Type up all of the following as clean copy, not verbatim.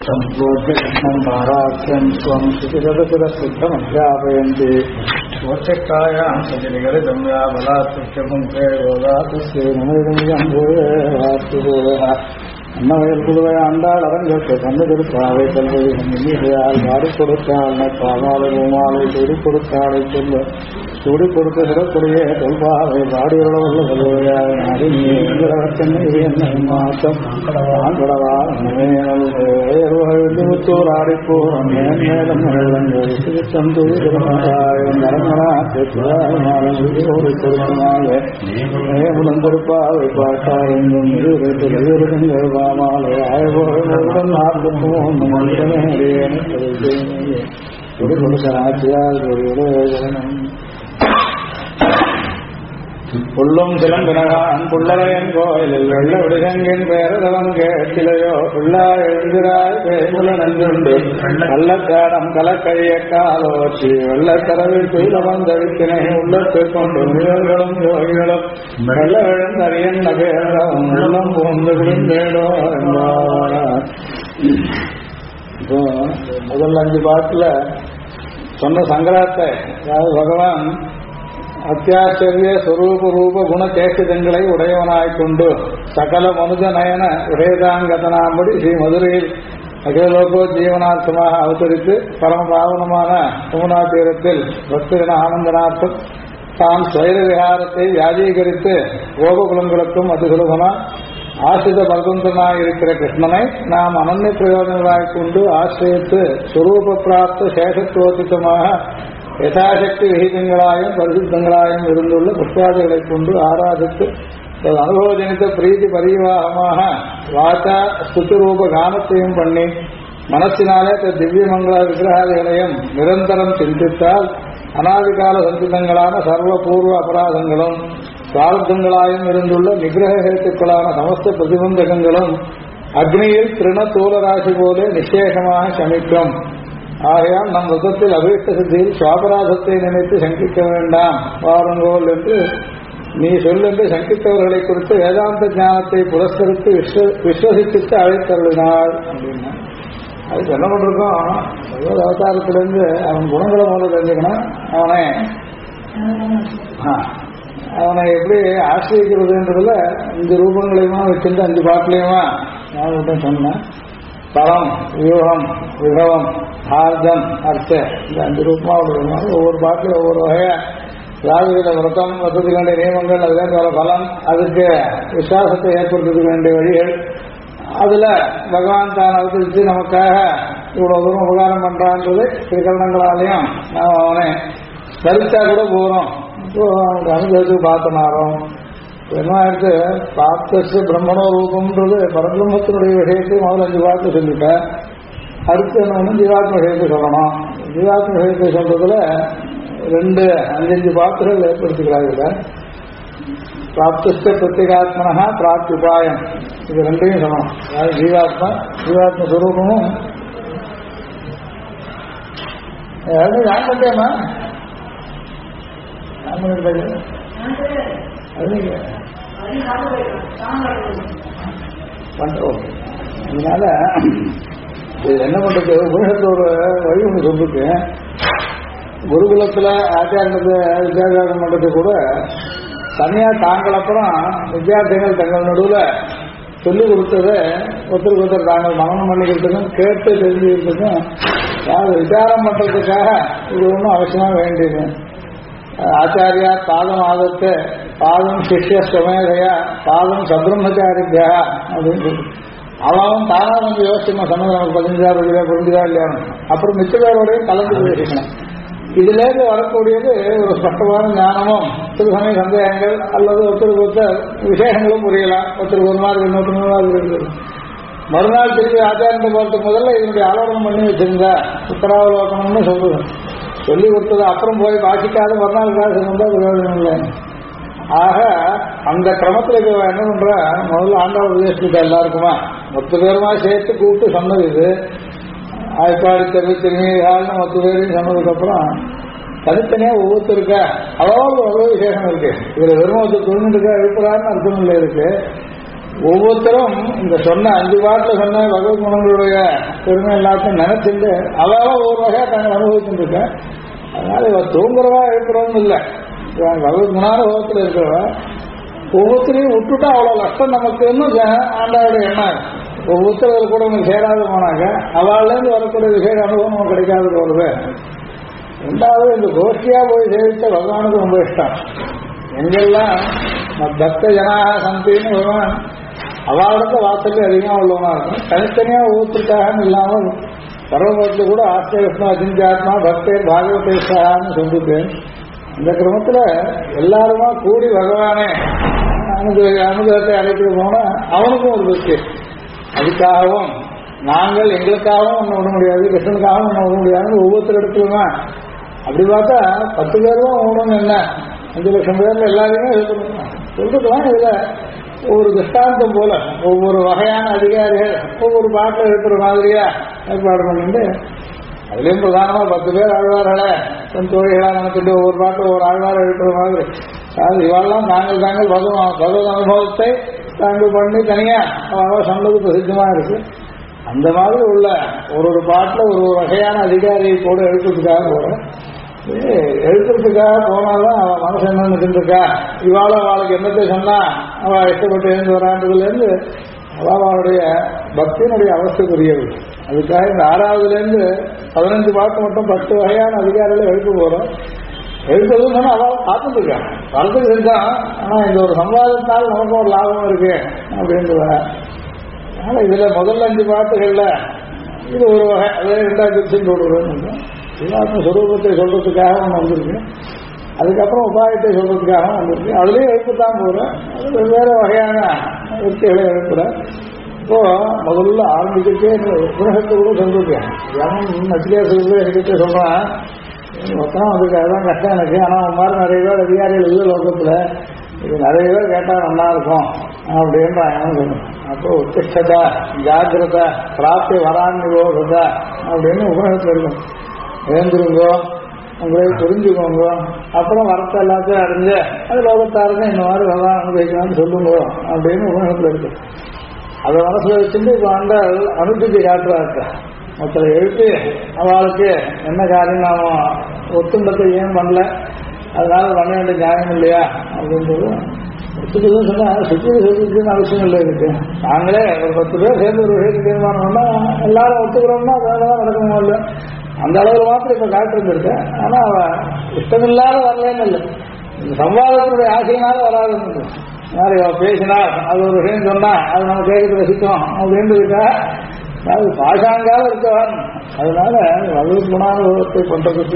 संप्रोज्यकृष्णं भाराख्यं स्वं शुचिरदपुरशुद्धमध्यापयन्ति वोचक्तायां सजनिगलितं व्याबलात्पुष्यपुङ्खे गोदातुस्ये नमोदं भूयः அன்னவயல் புதுவை ஆண்டாள் அரங்கற்கு கண்ணு திருப்பாவை கல்வி இன்னிசையால் மாறி கொடுத்தாள் பாமாலை பூமாலை சூடி கொடுத்தாளை சொல்ல சூடி கொடுத்த சிறப்புடைய தொல்பாவை பாடியுள்ள கல்வியால் மாற்றம் ஆண்படவாழ்த்தூர் ஆடிப்போம் மேலும் திருப்பாவை பாட்டாள் மாலை ஆய்வுடன் நாற்பத்தும் புள்ளும் சிலம்பினகான் புள்ளரையன் கோயிலில் வெள்ள விடுகங்கின் பேரதவன் கேட்டிலையோ உள்ளா எழுந்திராய் பேமுல நன்றுண்டு கள்ளக்காடம் கலக்கழிய காலோச்சி வெள்ளக்கரவில் துயில வந்தவித்தினை உள்ளத்தைக் கொண்டு முனிவர்களும் யோகிகளும் வெள்ள எழுந்தறியன் நகேரம் உள்ளம் பூந்து விழுந்தேடோ என்றார். இப்போ முதல் 5 பாட்டுல சொன்ன சங்கராத்தை, அதாவது பகவான் அத்தியாச்சரிய ஸ்வரூப ரூப குண சேஷிதங்களை உடையவனாய்கொண்டு சகல மனுஜ நயன உடையதாங்கதனாம்படி ஸ்ரீ மதுரையில் அகிலோகோ ஜீவனார்த்தமாக அவதரித்து பரம பாவனமான யமுனா தீரத்தில் பக்தரின் ஆனந்தனார்த்தம் தான் ஸ்வைர விஹாரத்தை வியாஜீகரித்து கோபகுலங்களுக்கும் அதிசுலபனா ஆசிரித பரதந்திரனாக இருக்கிற கிருஷ்ணனை நாம் அனன்ய பிரயோஜனங்களாய்க் கொண்டு ஆசிரியத்து ஸ்வரூப பிராப்த சேஷத்துவோதித்தமாக யதாசக்தி விகிதங்களாயும் பரிசுத்தங்களாயும் இருந்துள்ள புஷ்பாதிகளைக் கொண்டு ஆராதித்து அனுபவஜனித்த பிரீதி பரிவாகமாக வாச்சா ஸ்துதிரூப கானத்தையும் பண்ணி மனசினாலே திவ்ய மங்கள விக்கிரகாதிகளையும் நிரந்தரம் சிந்தித்தால் அனாதிகால சஞ்சிதங்களான சர்வபூர்வ அபராதங்களும் பிரார்த்தங்களாயும் இருந்துள்ள நிகிரக ஹேத்துக்களான சமஸ்த பிரதிபந்தகங்களும் அக்னியில் திருண தூளராசி போல நிச்சேகமாக சமிக்கும். ஆகையால் நம் விதத்தில் அபீஷ்ட சித்தியில் சுவாபராதத்தை நினைத்து சங்கிக்க வேண்டாம் வாருங்கோல் என்று நீ சொல்லென்று சங்கித்தவர்களை குறித்து வேதாந்த ஞானத்தை புரஸ்கரித்து விஸ்வசித்து அழைத்தருளினாள் அப்படின்னா அதுக்கு என்ன பண்ணிருக்கோம். பகவத் அவதாரத்திலிருந்து அவன் குணங்களை முதல்ல தெரிஞ்சுக்கணும். அவனை எப்படி ஆசிரியக்கிறதுன்றதுல 5 ரூபங்களையுமா வச்சிருந்து 5 பாட்டிலையுமா நான் சொன்னேன். பரம், வியூகம், விபவம், ஆர்தம், அர்த்த, இந்த 5 ரூபமா ஒவ்வொரு பாட்டிலும் ஒவ்வொரு வகையா ராஜகீத விரதம் வசதிக்கு வேண்டிய நியமங்கள், அதுலேருந்து வர பலம், அதுக்கு விசுவாசத்தை ஏற்படுத்துறதுக்கு வேண்டிய வழிகள், அதுல பகவான் தான் அவதரித்து நமக்காக இவ்வளவு தூரம் உபகாரம் பண்றான்றது திருக்கரணங்களாலையும் நாம் அவனை ஸ்மரித்தா கூட போறோம். இப்போ அவனுக்கு அனுபவத்துக்கு பார்த்தனாரோம் என்ன ஆயிடுத்து. பிராப்தஸ்ய பிரம்மணோ ரூபம்ன்றது பரபிரம்மத்தினுடைய விஷயத்தை முதல்ல 5 பாட்டு சொல்லிட்டேன். அடுத்து என்ன ஜீவாத்ம விஷயத்தை சொல்லணும். ஜீவாத்ம விஷயத்தை சொல்றதுல 5 பாட்டுகள் ஏற்படுத்திக்கிறாங்க. பிராப்தஸ்ய பிரத்யேகாத்மனா பிராப்தியுபாயம், இது 2ஐயும் சொல்லணும். அதாவது ஜீவாத்ம ஸ்வரூபமும் நான் பட்டேமா பண்றோம். அதனால இது என்ன பண்றது, உலகத்துல ஒரு வழி ஒன்று சொல்லிருக்கு. குருகுலத்துல ஆச்சாரத்தை வித்யாசாரம் பண்றது கூட தனியா தாங்கள் அப்புறம் வித்தியார்த்திகள் தங்கள் நடுவுல சொல்லிக் கொடுத்ததை ஒருத்தருக்கு ஒருத்தர் தாங்கள் மனநம் பண்ணிக்கிறதுக்கும் கேட்டு தெரிஞ்சுக்கிறதுக்கும் யாரும் விசாரம் பண்றதுக்காக இது ஒன்றும் அவசியமா வேண்டியது. ஆச்சாரியா பாதம் ஆதத்தை பாதம் சிஷ்ய ஸ்வமேதையா பாதம் சப்ரம்மச்சாரியா அப்படின்னு சொல்லி அவன் தானா வந்து யோசிக்கணும். சமயம் நமக்கு 15 புரிஞ்சுதா இல்லையா, அப்புறம் மிச்ச பேரோடையும் கலந்து யோசிக்கணும். இதுல இருந்து வரக்கூடியது ஒரு ஸ்பஷ்டமான ஞானமும் சில சமய சந்தேகங்கள் அல்லது ஒருத்தருக்கு ஒருத்தர் விசேஷங்களும் புரியலாம். ஒருத்தருக்கு ஒரு மாதிரி இன்னொரு மாதிரி இருக்குது. மறுநாள் திருப்பி ஆச்சாரத்தை போறதுக்கு முதல்ல இதனுடைய ஆலோசனை பண்ணி வச்சிருந்தா உத்தராவலோகனம்னு சொல்லுது. சொல்லி கொடுத்தது அப்புறம் போய் வாசிக்காத மறுநாள் காசு இருந்தா பிரயோஜனம் இல்லை. ஆக அந்த கிரமத்தில் என்ன பண்ற, முதல்ல ஆண்டாள் உபதேசிட்டு எல்லாருக்குமா 10 பேருமா சேர்த்து கூப்பிட்டு சொன்னது இது. 1993 10 பேரையும் சொன்னதுக்கப்புறம் தனித்தனியா ஒவ்வொருத்தருக்கா அவ்வளவு விசேஷம் இருக்கு. இதுல வெறும் ஒருத்தர் தொழில்நுட்ப எழுப்புறாருன்னு அர்த்தம் இல்லை இருக்கு. ஒவ்வொருத்தரும் இந்த சொன்ன 5 பாட்டில் சொன்ன பகவத் குணங்களுடைய பெருமை எல்லாத்தையும் நினைச்சிட்டு அவாவ ஒவ்வொரு வகையா தாங்கள் அனுபவிச்சுட்டு இருக்கேன். அதனால இவ தூங்குறவா இருக்கிறவங்க இல்லை, பகவத் குணானுபவத்தில் இருக்கிறவா ஒவ்வொருத்தரையும் விட்டுட்டா அவ்வளவு கஷ்டம் நமக்குன்னு ஆண்டாவுடைய எண்ணம். ஒவ்வொருத்தர் கூட ஒன்று சேராது போனாக்க அவள்லேருந்து வரக்கூடிய விசேஷ அனுபவம் நமக்கு கிடைக்காது போறது. ரெண்டாவது இந்த கோஷ்டியா போய் சேவித்த பகவானுக்கு ரொம்ப இஷ்டம். எங்கெல்லாம் பக்த ஜனாக சந்தின்னு பகவான் அவளுக்கு வாசல்ல அதிகமாக உள்ளவனா இருக்கும். தனித்தனியா ஒவ்வொருத்தருக்காக இல்லாமல் பரவத்தில் கூட ஆஸ்திரா அஜிஞ்சாத்மா பக்தர் பாகவதேசான்னு சொல்லிட்டு இந்த கிரமத்துல எல்லாருமா கூடி பகவானே அனுகிரகத்தை அழைத்து போனா அவனுக்கும் ஒரு பக்தி. அதுக்காகவும் நாங்கள் எங்களுக்காகவும் ஒன்றும் விட முடியாது, கிருஷ்ணனுக்காகவும் ஒன்றும் விட முடியாதுன்னு ஒவ்வொருத்தர் இடத்துலமா அப்படி பார்த்தா 10 பேர் தான் ஓடணும். என்ன 5 லட்சம் பேர்ல எல்லாரையுமே சொல்றதுலாம் இதுல ஒவ்வொரு திஷ்டாந்தம் போல ஒவ்வொரு வகையான அதிகாரிகள் ஒவ்வொரு பாட்டில் இருக்கிற மாதிரியா ஏற்பாடு பண்ணிட்டு அதுலேயும் பிரதானமா 10 பேர் ஆழ்வார்களை தன் தோழிகளா நினைச்சிட்டு ஒவ்வொரு பாட்டில் ஒவ்வொரு ஆழ்வாரை இருக்கிற மாதிரி இவாளெல்லாம் தாங்கள் பகவத் அனுபவத்தை தாங்கள் பண்ணி தனியா சொன்னது பிரசித்தமா இருக்கு. அந்த மாதிரி உள்ள ஒரு பாட்டில் ஒரு வகையான அதிகாரியை கூட எழுத்துறதுக்காக போறேன். எழுத்துறதுக்காக போனாதான் அவ மனசு என்ன நினைச்சிருக்கா, இவாள அவளுக்கு என்னத்தை சொன்னா அவ இஷ்டப்பட்டு எழுந்து வரான்றதுல இருந்து அவளுடைய பக்தியினுடைய அவஸ்தைக்குரியது. அதுக்காக இந்த 6வதுலேருந்து 15 பாட்டு மட்டும் 10 வகையான அதிகாரிகளை எழுத்து போறோம். எழுத்துறதுன்னு சொன்னா அவள் காத்துட்டு இருக்காங்க வளர்த்துக்கு செஞ்சான். ஆனா இந்த ஒரு சம்பாதத்தால் நமக்கும் ஒரு லாபம் இருக்கு அப்படின்ற. அதனால இதுல முதல்ல 5 பாட்டுகள்ல இது ஒரு வகை, அதே 2வது போடுறோம். எல்லாருக்கும் சொரூபத்தை சொல்றதுக்காக ஒன்று வந்திருக்கு, அதுக்கப்புறம் உபாயத்தை சொல்றதுக்காக வந்திருக்கு. அதுலேயும் எழுத்துத்தான் போறேன். அது வெவ்வேறு வகையான எழுத்துக்களை எழுப்புறேன். இப்போ முதல்ல ஆரம்பிச்சுட்டே உலகத்தை கூட சொல்லிருக்கேன். நச்சிகேச சொல்றேன் மொத்தம் அதுக்கு அதுதான் கஷ்டம் எனக்கு. ஆனால் மாதிரி நிறைய பேர் அதிகாரிகள் இல்லை லோகத்தில், இது நிறைய பேர் கேட்டால் நல்லா இருக்கும் அப்படின்றாங்க சொன்னேன். அப்போ உத்திஷ்டதா ஜாகிரத பிராப்தி வரான்னிவோகதா அப்படின்னு உபநிடத்தில் இருக்கும். எழுந்துருங்கோ, உங்களே புரிஞ்சுக்கோங்க, அப்புறம் வரத்தை எல்லாத்தையும் அறிஞ்சு அது லோகத்தாருங்க இந்த மாதிரி வரலாம் அனுபவிக்கலாம்னு சொல்லுங்க அப்படின்னு உபநிடத்தில் இருக்கு. அதை மனசுல வச்சுட்டு இப்போ அந்த அனுபவிச்சு காட்டுறாரு. மொத்தம் எழுத்து அவளுக்கு என்ன காரியம் நாம ஒத்துண்டத்தை ஏன் பண்ணல, அதனால பண்ண வேண்டிய நியாயம் இல்லையா அப்படின்றது ஒத்துக்குதுன்னு சொன்னா சுற்றி சொல்லிட்டுன்னு அவசியம் இல்லை இருக்கு. நாங்களே ஒரு 10 பேர் சேர்ந்து ஒரு விஷயத்துக்கு தீர்மானம்னா எல்லாரும் ஒத்துக்கிறோம்னா அதெல்லாம் நடக்கணும் இல்லை. அந்த அளவில் மாத்திரம் இப்ப காட்டிருந்திருக்கேன். ஆனா அவ இஷ்டமில்லாத வரலன்னு இல்லை, இந்த சம்வாதத்தினுடைய ஆசையினால வராதுன்னு. மாதிரி அவ பேசினார் அது ஒரு விஷயம் சொன்னா அது நம்ம கேட்கறது ரசிக்கும் அப்படின்றதுக்கா அது பாஷாங்கால இருக்கவன். அதனால பகவத் குணானுபவத்தை பண்றதுக்கு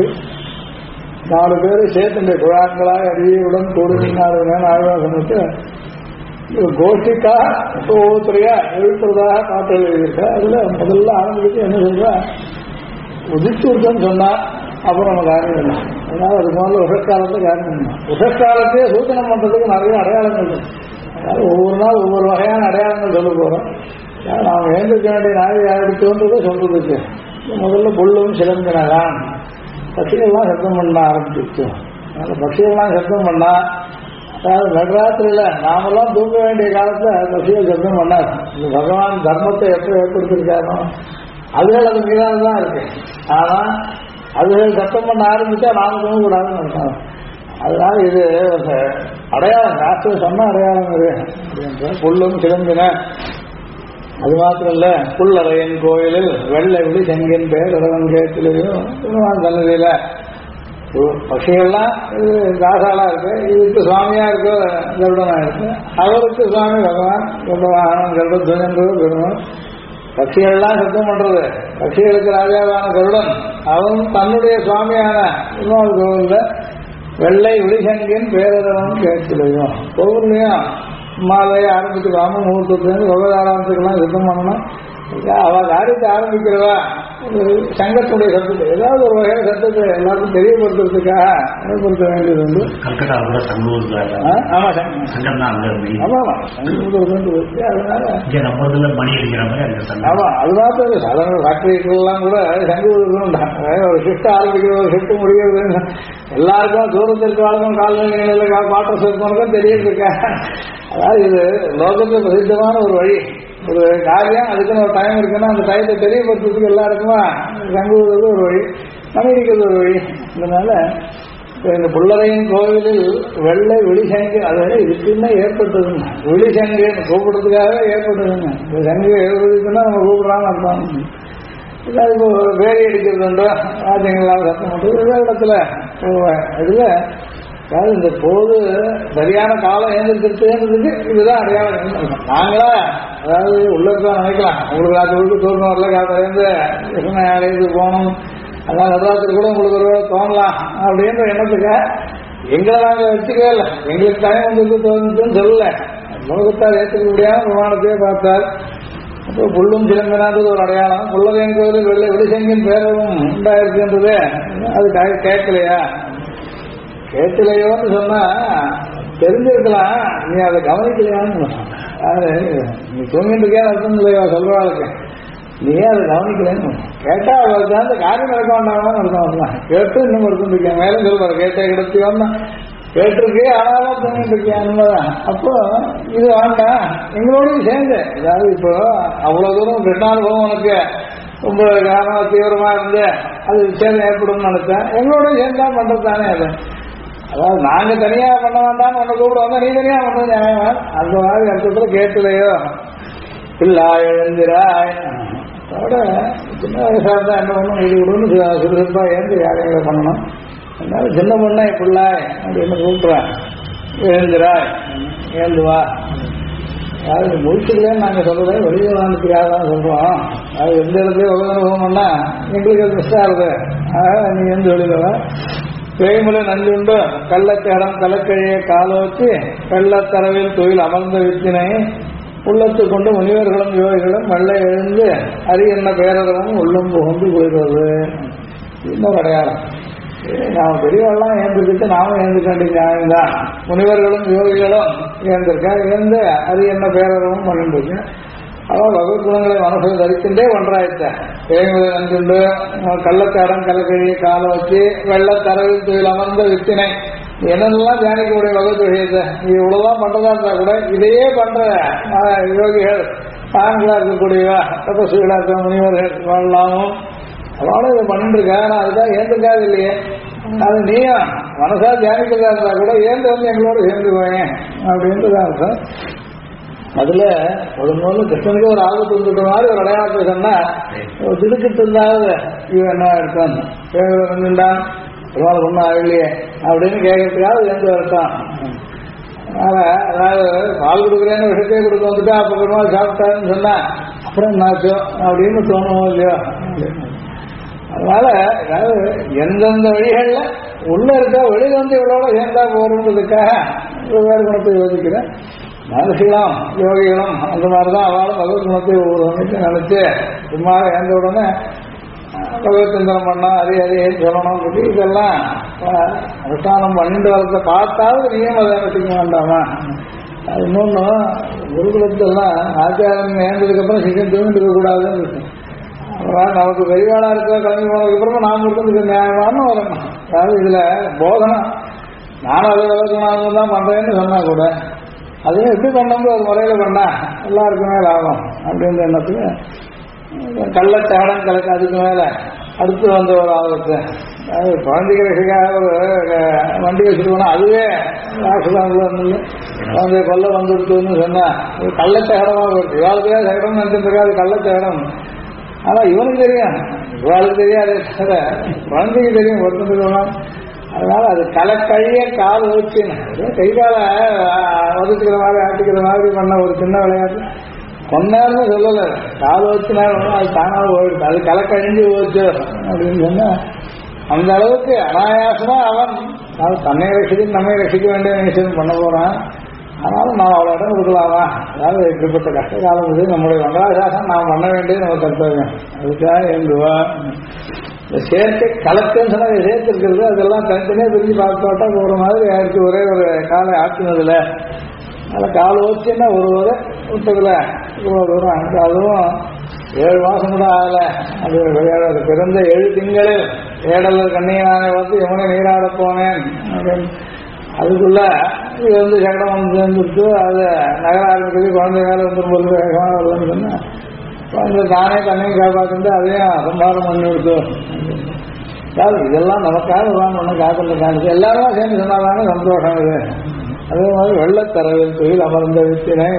4 பேர் சேர்த்து இந்த குழாங்களாக அறிவியுடன் கூடுதல் ஆழ்வாசனுக்கு கோஷ்டிக்கா ஒவ்வொருத்தரையா எழுத்துறதாக பாட்டு எழுதியிருக்க. அதுல முதல்ல ஆரம்பிச்சு என்ன சொல்ற உதிச்சு விட்டோன்னு சொன்னா அப்புறம் நம்ம காரியம் இல்லை. அதனால அது முதல்ல உஷக்காலத்தை காரியம் பண்ணணும். உஷக்காலத்தையே சூச்சனம் பண்றதுக்கு நிறைய அடையாளங்கள் இருக்கு. அதாவது ஒவ்வொரு நாள் ஒவ்வொரு வகையான அடையாளங்கள் சொல்ல போறோம். நாம் எழுந்திருக்க வேண்டிய நாயை யாருக்குன்றதை சொல்றதுக்கு முதல்ல புல்லும் சிலம்பினதான் பட்சிகள்லாம் சத்தம் பண்ண ஆரம்பிச்சிருச்சு. அதனால பட்சிகள்லாம் சத்தம் பண்ணா அதாவது நடுராத்திரியில நாமெல்லாம் தூங்க வேண்டிய காலத்துல பட்சிகள் சத்தம் பண்ணாது. இந்த பகவான் தர்மத்தை எப்ப ஏற்படுத்திருக்காரோ அதுகள் அது மீதானதான் இருக்கு. ஆனா அதுகள் சத்தம் பண்ண ஆரம்பிச்சா நாம தூங்கக்கூடாதுன்னு நினைக்காங்க. அதனால இது அடையாளம் சாஸ்திரம் சொன்ன அடையாளம் இது அப்படின்ற புல்லும் சிலம்பின. அது மாத்திரம் இல்ல, புல்லறையன் கோயிலில் வெள்ளை விழி செங்கின் பேர் இறவன் கேட்டிலையும் தன்னதியில பட்சிகள்லாம் இது தாசாலா இருக்கு, இதுக்கு சுவாமியா இருக்கு கருடனா இருக்கு, அவருக்கு சுவாமி பகவான் கருடவாகனம் கருடத்வஜன்றது பெருமாள். பட்சிகள்லாம் சத்தம் பண்றது பட்சிகளுக்கு ராஜாவான கருடன் அவன் தன்னுடைய சுவாமியான இன்னொரு கோவில்ல வெள்ளை விழிசங்கின் பேரவன் கேட்கலையும் கோவில்லையும் மாலையை ஆரம்பிச்சுக்காம முகூர்த்தத்துலேருந்து பகவத் ஆரம்பத்துக்கெல்லாம் சுத்தம் பண்ணணும். அவ காரியத்தை ஆரம்பிக்கிறவா சங்கத்துடைய சத்தத்தை ஏதாவது ஒரு வகையான சத்தத்தை எல்லாருக்கும் தெரியப்படுத்துறதுக்காக ஏற்படுத்த வேண்டியது வந்து கல்கட்டாவில் ஆமா சங்கம் தான் அங்க இருக்கு. ஆமா சங்கூர் வச்சு அதனால நம்ம மணி அடிக்கிற மாதிரி அந்த சங்கம். ஆமா அது மாத்திரம் சாதாரண ஃபேக்டரிக்கெல்லாம் கூட சங்கூர் ஒரு ஷிஃப்ட் ஆரம்பிக்கிற ஒரு ஷிஃப்ட் முடிகிறது எல்லாருக்கும் தூரத்திற்கு வாழ்க்கும் கால்நடைகளில் வாட்டர் இருக்கவனுக்கும் தெரியுது இருக்கா. அதாவது இது லோகத்தில் பிரசித்தமான ஒரு வழி ஒரு காரியம் அதுக்குன்னு ஒரு டைம் இருக்குன்னா அந்த டைத்தை தெரியப்படுத்துறதுக்கு எல்லாருக்குமா சங்குவது ஒரு வழி மணிக்கிறது ஒரு வழி. அதனால இந்த புள்ளரையின் கோவிலில் வெள்ளை வெளிசங்கு அதோட இதுக்குன்னா ஏற்பட்டதுங்க வெளிசங்குன்னு கூப்பிடுறதுக்காக ஏற்பட்டதுங்க. இந்த சங்கு எழுதுக்குன்னா நம்ம கூப்பிடுறான்னு அர்த்தம். இதாவது இப்போ வேரி அடிக்கிறது உண்டோ ராஜ்யங்களாக சத்தம் பண்ணுறது எல்லா இடத்துல இதுல அதாவது இந்த போது சரியான காலம் ஏந்திருக்கிறதுக்கு இதுதான் அடையாளம். நாங்களா அதாவது உள்ளதான் நினைக்கலாம் உங்களுக்கு அது உள்ளுக்கு தூரம் வரல காலையிலேருந்து கிருஷ்ணாலயத்துக்கு போகணும் அதான் நடுராத்திரி கூட உங்களுக்கு ஒரு தோணலாம் அப்படின்ற எண்ணத்துக்கு எங்களை நாங்கள் வச்சுக்கவே இல்லை. எங்களுக்கு டைம் வந்து தோணுச்சுன்னு சொல்லல. லோகத்தால் ஏற்றுக்க முடியாம விமானத்தையே பார்த்தார். அப்புறம் புல்லும் சிலம்பினான்றது ஒரு அடையாளம். புள்ளரையன் கோவில் வெள்ளை வெளிசங்கின் பேரவும் உண்டாயிருக்குன்றது அது கேட்கலையா கேட்கலையோன்னு சொன்னா தெரிஞ்சிருக்கலாம் நீ அதை கவனிக்கலையான்னு. நீ தூங்கிட்டு இருக்கியா அர்த்தம் இல்லையா சொல்றாளுக்கு நீ அதை கவனிக்கலன்னு கேட்டா அவளுக்கு அந்த காரியம் நடக்க வேண்டாமான்னு அர்த்தம். கேட்டு இன்னும் அர்த்தம் இருக்கேன் மேலும் சொல்வாரு கேட்டே கிடத்தியோன்னா கேட்டிருக்கு ஆனாலும் தூங்கிட்டு இருக்கியான்னுதான். அப்போ இது வேண்டாம் எங்களோடையும் சேர்ந்து அதாவது இப்போ அவ்வளவு தூரம் கிருஷ்ணானுபவம் உனக்கு ரொம்ப காரணம் தீவிரமா இருந்து அது விசேதம் ஏற்படும் நினைச்சேன் எங்களோடய சேர்ந்தா பண்றது தானே அது. அதாவது நாங்க தனியா பண்ண வேண்டாம்னு ஒண்ணு கூப்பிட வந்தா நீ தனியா பண்றது நியாயமா அந்த மாதிரி அர்த்தத்துல கேட்கலையோ இல்லா எழுந்திராய் அதோட சின்ன வயசாக இருந்தா என்ன பண்ணணும் இது விடுன்னு சுறுசுறுப்பா ஏந்து யாரைகளை பண்ணணும். அதனால சின்ன பொண்ணா பிள்ளாய் அப்படின்னு கூப்பிடுறேன் எழுந்திராய் ஏந்துவா. அதாவது முடிச்சுக்கலன்னு நாங்க சொல்றதை வெளியுறவுக்காக தான் சொல்றோம். அது எந்த இடத்துலயும் உபயோகம் பண்ணா எங்களுக்கு அது மிஸ் ஆகுது. நீ எந்த வெளியில பேய்முலை நஞ்சுண்டு கள்ளத்தேடம் கலக்கழிய காலோச்சு வெள்ளத்தரவில் தொழில் அமர்ந்த வித்தினை உள்ளத்து கொண்டு முனிவர்களும் யோகிகளும் வெள்ளை எழுந்து அரியன்ன பேரதமும் உள்ளம் புகுந்து போயிடுவது இன்னொரு அடையாளம். நாம் பெரியவெல்லாம் ஏந்திருக்கிட்டு நாமும் ஏந்துக்க வேண்டிய நியாயம்தான். முனிவர்களும் யோகிகளும் ஏந்திருக்கா ஏந்து அரியன்ன பேரதமும் பண்ணிட்டு அவன் வகை குணங்களை மனசில் தரிக்கின்றே ஒன்றாயிட்ட பேய்முலை நஞ்சுண்டு கள்ளத்தேடம் கலக்கழிய கால வச்சு வெள்ளத்தரவில் தொழில் அமர்ந்த வித்தினை என்னென்னலாம் தியானிக்கக்கூடிய வகுப்பு விஷயத்தை நீ இவ்வளவுதான் பண்றதா இருந்தா கூட இதையே பண்ற யோகிகள் ஆண்களா இருக்கக்கூடியவா தபசுகளா இருக்க முனிவர்கள் வாழலாமும் அவளோட இதை பண்ணிட்டு இருக்கா. நான் அதுதான் ஏந்துக்காது இல்லையே அது நீயும் மனசா தியானிக்கிறதா இருந்தா கூட ஏந்து வந்து எங்களோட சேர்ந்துக்குவேன் அப்படின்றதான் அர்த்தம். அதுல ஒரு முதல்ல கிருஷ்ணனுக்கு ஒரு ஆபத்து வந்துட்ட மாதிரி ஒரு அடையாளத்தை சொன்னா திடுக்கிட்டு இருந்தாவது இவன் என்ன இருக்கான் கேட்கறான் பெருமாள் ஒன்றும் ஆகலையே அப்படின்னு கேட்கறதுக்காக எந்த அர்த்தம். அதாவது பால் கொடுக்குறேன்னு விஷயத்தையே கொடுக்க வந்துட்டா அப்ப பெருமாள் சாப்பிட்டாருன்னு சொன்னா அப்புறம் என்னாச்சோ அப்படின்னு தோணுமோ இல்லையோ. அதனால அதாவது எந்தெந்த வழிகள்ல உள்ள இருக்கா வெளியில வந்து இவளோட சேர்ந்தா போறதுக்காக வேறு குணத்தை யோசிக்கிறேன். மனசுகளும் யோகிகளும் அந்த மாதிரிதான் அவளும் பகவத் குணத்தை ஒவ்வொரு நினைச்சு சும்மா எந்த உடனே பகவத் சிந்தனம் பண்ணா அரியன்னு சொல்லணும் சொல்லி இதெல்லாம் அனுஷ்டானம் பண்ணிட்டு வரத்தை பார்த்தாவது நீயும் அதை நினைச்சிக்க வேண்டாமா. அது இன்னொன்னு குருகுலத்தெல்லாம் ஆச்சாரம் ஏந்ததுக்கு அப்புறம் சிக்கன் தூங்கிட்டு இருக்கக்கூடாதுன்னு இருக்கு. நமக்கு பெரியவாளா இருக்க கிளம்பி போனதுக்கு அப்புறமா நாம் இருக்கிறதுக்கு நியாயமான வரணும். அதாவது இதுல போதனம் நானும் அதை வளர்க்கணும் தான் பண்றேன்னு சொன்னா கூட அதுவும் எப்படி பண்ணோம் ஒரு முறையில பண்ணா எல்லாருக்குமே லாபம் அப்படின்ற எண்ணத்துக்கு கள்ளத்தேடம் கலக்க அதுக்கு மேல அடுத்து வந்த ஒரு ஆபத்து அது குழந்தைக்கு ரசிக்காக ஒரு வண்டி வச்சுருக்கோம்னா அதுவே ராசுதாங்கள குழந்தைய கொல்ல வந்துடுத்துன்னு சொன்னா கள்ளத்தேடமா போயிடுச்சு. இவாளுக்கே சேடம் நினைச்சிருக்கா அது கள்ளத்தேடம். ஆனா இவனுக்கு தெரியும் இவாளுக்கு தெரியாது குழந்தைக்கு தெரியும் ஒருத்தருக்கு. அதனால அது கலக்கழிய கால் வச்சுன்னு கை கால ஒதுக்கிற மாதிரி ஆட்டிக்கிற மாதிரி பண்ண ஒரு சின்ன விளையாட்டு கொண்டாருன்னு சொல்லல கால் வச்சு நேரம் அது தானாக போயிடுச்சு. அது கலக்கழிஞ்சு போச்சு அப்படின்னு சொன்னா அந்த அளவுக்கு அனாயாசமா அவன் தன்னை ரசித்து நம்மை ரசிக்க வேண்டிய நிச்சயம் பண்ண போறான். ஆனாலும் நாம் அவ்வளோ இடம் கொடுக்கலாமா? அதாவது இப்படிப்பட்ட கஷ்ட காலம் இது, நம்முடைய மங்களாசாசனம் நாம் பண்ண வேண்டியது நம்ம கர்த்தவியம். அதுக்காக எழுந்துவா இந்த செயற்கை கலக்குன்னு சொன்னா சேர்த்துருக்கிறது அதெல்லாம் தனித்தனியாக பிரிஞ்சு பார்த்தோட்டா ஒரு மாதிரி ஆயிடுச்சு. ஒரே ஒரு காலை ஆக்குனதுல அதில் கால் ஓச்சுன்னா ஒரு வரை விட்டதுல இவ்வளோ தூரம் அங்கே அதுவும் 7 மாதம் கூட ஆகலை. அது விளையாடாது. பிறந்த 7 திங்களில் ஏடலர் கண்ணியனானை வந்து எவனை நீராட போனேன் அப்படின்னு அதுக்குள்ள இது வந்து சகடம் வந்து சேர்ந்துட்டு அது நகர ஆரம்பிக்கிறது. குழந்தை வேலை வந்துரும்போது வேகமாக வருதுன்னு சொன்னால் குழந்தை தானே தண்ணியும் காப்பாற்றிட்டு அதையும் சம்பாரம் பண்ணி கொடுத்து அதாவது இதெல்லாம் நமக்காக தான் ஒன்றும் காத்துல காணிச்சு எல்லாரும் சேர்ந்து சொன்னாதானே சந்தோஷம். இது அதே மாதிரி வெள்ளத்தரவில் தொழில் அமர்ந்த வித்தினை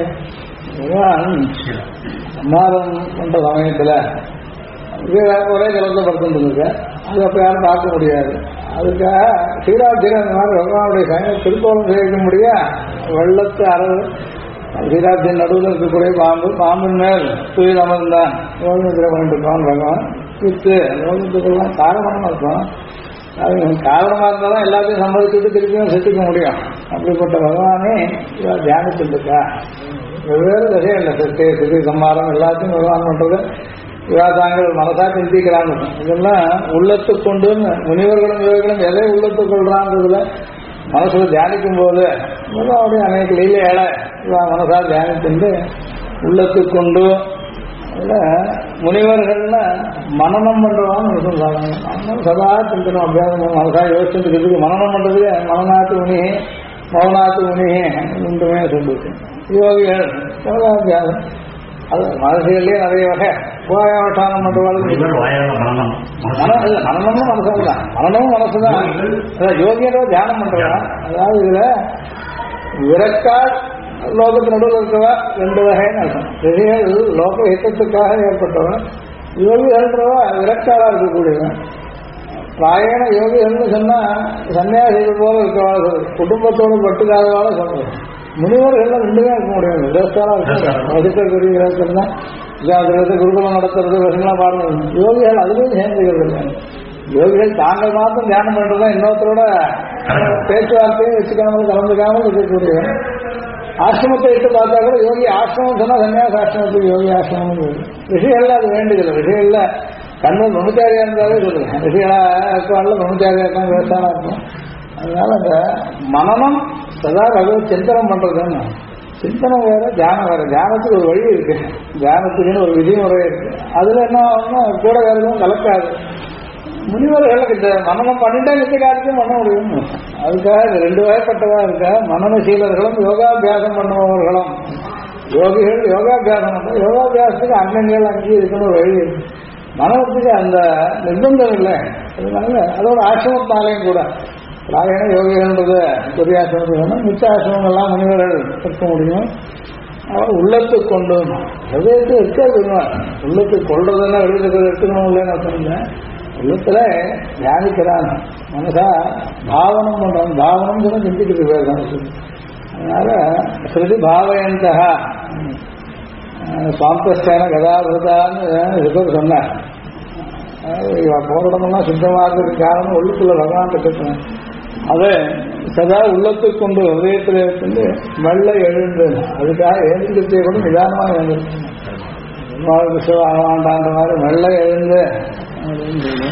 சம்மாதம் பண்ற சமயத்தில் ஒரே ஜலத்தை படுத்துட்டு அது அப்போ யாரும் பார்க்க முடியாது. அதுக்காக ஸ்ரீராஜ்யம் இந்த மாதிரி பகவானுடைய சைன திருக்கோலம் செய்ய முடியா வெள்ளத்து அரவு ஸ்ரீராஜ்யம் நடுவில் இருக்கக்கூடிய பாம்பின் மேல் துயில் அமர்ந்தான் யோகத்தில் பண்ணிட்டு இருப்பான் பகவான் வித்து யோகத்துக்கெல்லாம் காரணமாக இருக்கும். அது காரணமாக இருந்தால் தான் எல்லாத்தையும் சம்பாதிச்சுட்டு திருப்பியும் செத்துக்க முடியும். அப்படிப்பட்ட பகவானே இவன் தியானத்தில் இருக்கா வெவ்வேறு தசையும் இல்லை சக்தி சித்தி சம்மாரம் எல்லாத்தையும் பகவான் பண்ணுறது இவா தாங்கள் மனசா சிந்திக்கிறாங்க. இதெல்லாம் உள்ளத்து கொண்டுன்னு முனிவர்களும் இவர்களும் எதை உள்ளத்து கொள்றான்றதுல மனசுல தியானிக்கும் போது அவருடைய அனைத்து லீல ஏழை இவா மனசா தியானித்து உள்ளத்து கொண்டு முனிவர்கள்னா மனநம் பண்றவான்னு சொல்றாங்க. சதா சிந்தனம் அபியாசம் மனசா யோசிச்சுட்டு மனநம் பண்றதுக்கு மனநாட்டு முனிகே மௌனாத்து முனிகே ரெண்டுமே சொல்லிருக்கு. யோகிகள் சதாபியாசம் அது மனசுகள்லயே நிறைய வகை உபாயாவட்டானம் பண்றவாளுக்கு மனநமும் மனசுதான் மனநமும் மனசுதான் யோகியோ தியானம் பண்றவா. அதாவது இதுல விரக்கால் லோகத்து நடுவில் இருக்கவா 2 வகைன்னு அர்த்தம். ரிஷிகள் லோக ஹித்தத்துக்காக ஏற்பட்டவன், யோகிகள்ன்றவா விரக்காலா இருக்கக்கூடியவன். பிராயண யோகிகள்னு சொன்னா சன்னியாசிகள் போல இருக்கவாள் குடும்பத்தோடு பட்டுக்காதவாள சொல்றது. முனிவர்கள் 2மே இருக்க முடியாது. கிரகஸ்தாலா இருக்க வசிக்கக்கூடிய கிரகஸ்தான் ஜாகிரதை குருகுலம் நடத்துறது வருஷங்களாம் பாடுறது. யோகிகள் அதுலேயும் சேர்ந்துக்கிறது இல்லை. யோகிகள் தாங்கள் மாத்திரம் தியானம் பண்றதுதான் இன்னொருத்தரோட பேச்சுவார்த்தையும் வச்சுக்காமல் கலந்துக்காமல் இருக்கக்கூடியவன். ஆசிரமத்தை இட்டு பார்த்தா கூட யோகி ஆசிரமம் சொன்னா சன்னியாச ஆசிரமத்துக்கு யோகி ஆசிரமம் ரிஷிகள்ல அது வேண்டியதில்லை. ரிஷிகள்ல கண்ணூர் பிரம்மச்சாரியா இருந்தாலே சொல்லுங்க. ரிஷிகளா இருக்கால பிரம்மச்சாரியா இருக்காங்க விவசாயம் இருக்கும். அதனால அந்த மனநம் சதா பகவத் சிந்தனம் பண்றதுன்னு சிந்தனம் வேற தியானம் வேற. தியானத்துக்கு ஒரு வழி இருக்கு, தியானத்துக்குன்னு ஒரு விதிமுறை இருக்கு. அதுல என்ன ஆகும்னா கூட வேற எதுவும் கலக்காது. முனிவர்களுக்கு இந்த மனநம் பண்ணிட்டா நித்த காரியத்தையும் பண்ண முடியும். அதுக்காக 2 வகைப்பட்டதா இருக்க மனநசீலர்களும் யோகாபியாசம் பண்ணுபவர்களும். யோகிகள் யோகாபியாசம் பண்ற யோகாபியாசத்துக்கு அங்கங்கள் அங்கேயும் இருக்கணும் வழி இருக்கு. மனத்துக்கு அந்த நிர்பந்தம் இல்லை. அதனால அதோட ஆசிரமத்தாலையும் கூட பிராயண யோகிகள்ன்றது பெரிய ஆசிரமத்துக்கு வேணும். மிச்ச ஆசிரமங்கள்லாம் முனிவர்கள் இருக்க முடியும். அவர் உள்ளத்துக்கு கொண்டு ஹதயத்தை இருக்காது. உள்ளத்துக்கு கொள்றதுன்னா வெளியில எடுத்துக்கணும் இல்லைன்னு அர்த்தம். உள்ளத்துல தியானிக்கிறான் மனசா பாவனம் பண்றான். பாவனம் சொன்னா சிந்திக்கிறது பேர் தான். அதனால ஸ்ருதி பாவயந்தா சுவாந்தஸ்தான கதாபிரதான்னு சொன்னார். போராடமெல்லாம் சுத்தமாகிறதுக்கு காரணம் உள்ளுக்குள்ள பகவான் கட்டணும். அதை சதா உள்ளத்துக்கு கொண்டு ஹதயத்தில் இருந்து மெல்ல எழுந்து அதுக்காக எழுந்திருச்சே கூட நிதானமாக எழுந்திருக்கணும். விஷயம் ஆகலாண்டான்ற மாதிரி மெல்ல எழுந்து அப்படின்னு.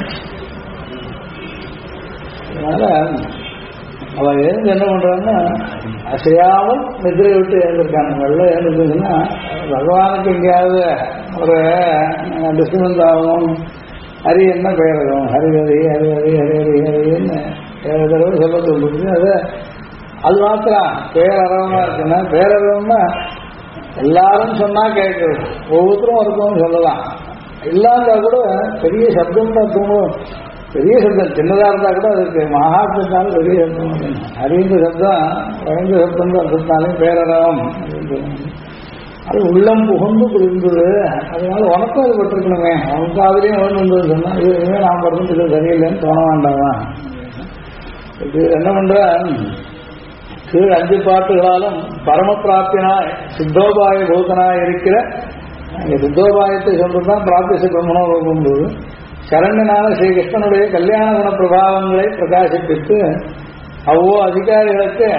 அதனால அவ எழுந்து என்ன பண்றான்னா அசையாமல் நிதிரை விட்டு எழுந்திருக்காங்க. மெல்ல எழுந்துருக்குன்னா பகவானுக்கு எங்கேயாவது ஒரு டிஸ்டர்பன்ஸ் ஆகும். ஹரி என்ன பெயரகம் ஹரிஹரி ஹரிஹரி ஹரிஹரி ஹரின்னு 7 தடவை சொல்ல சொல்லிருக்கு. அது மாத்திரம் பேரறவமா இருக்குன்னா பேரறவம்னா எல்லாரும் சொன்னா கேட்கறது. ஒவ்வொருத்தரும் ஒருத்தரும் சொல்லலாம். இல்லாந்தா கூட பெரிய சப்தம் தான். பெரிய சப்தம் சின்னதா இருந்தா கூட அதுக்கு மகாத்மத்தாலும் பெரிய சப்தம். அறிந்த சப்தம் குறைந்த சப்தம் அர்த்தத்தாலையும் பேரறவம் அப்படின்னு சொல்லுவாங்க. அது உள்ளம் புகுந்து குளிர்ந்தது. அதனால உனக்கும் அது பட்டிருக்கணுமே, அவனுக்கு அதுலேயும் வேணும்னு சொன்னா இதுவே நான் படுறது இது சரியில்லைன்னு தோண வேண்டாமா. இது என்ன பண்ற கீழ் 5 பாட்டுகளாலும் பரமபிராப்தினாய் சித்தோபாய பூதனாய் இருக்கிற சித்தோபாயத்தை சொல்றதுதான் பிராப்தி பிரம்மணோபம் போது சரண்யனான ஸ்ரீகிருஷ்ணனுடைய கல்யாண குண பிரபாவங்களை பிரகாசிப்பித்து அவ்வளோ அதிகாரிகளுக்கு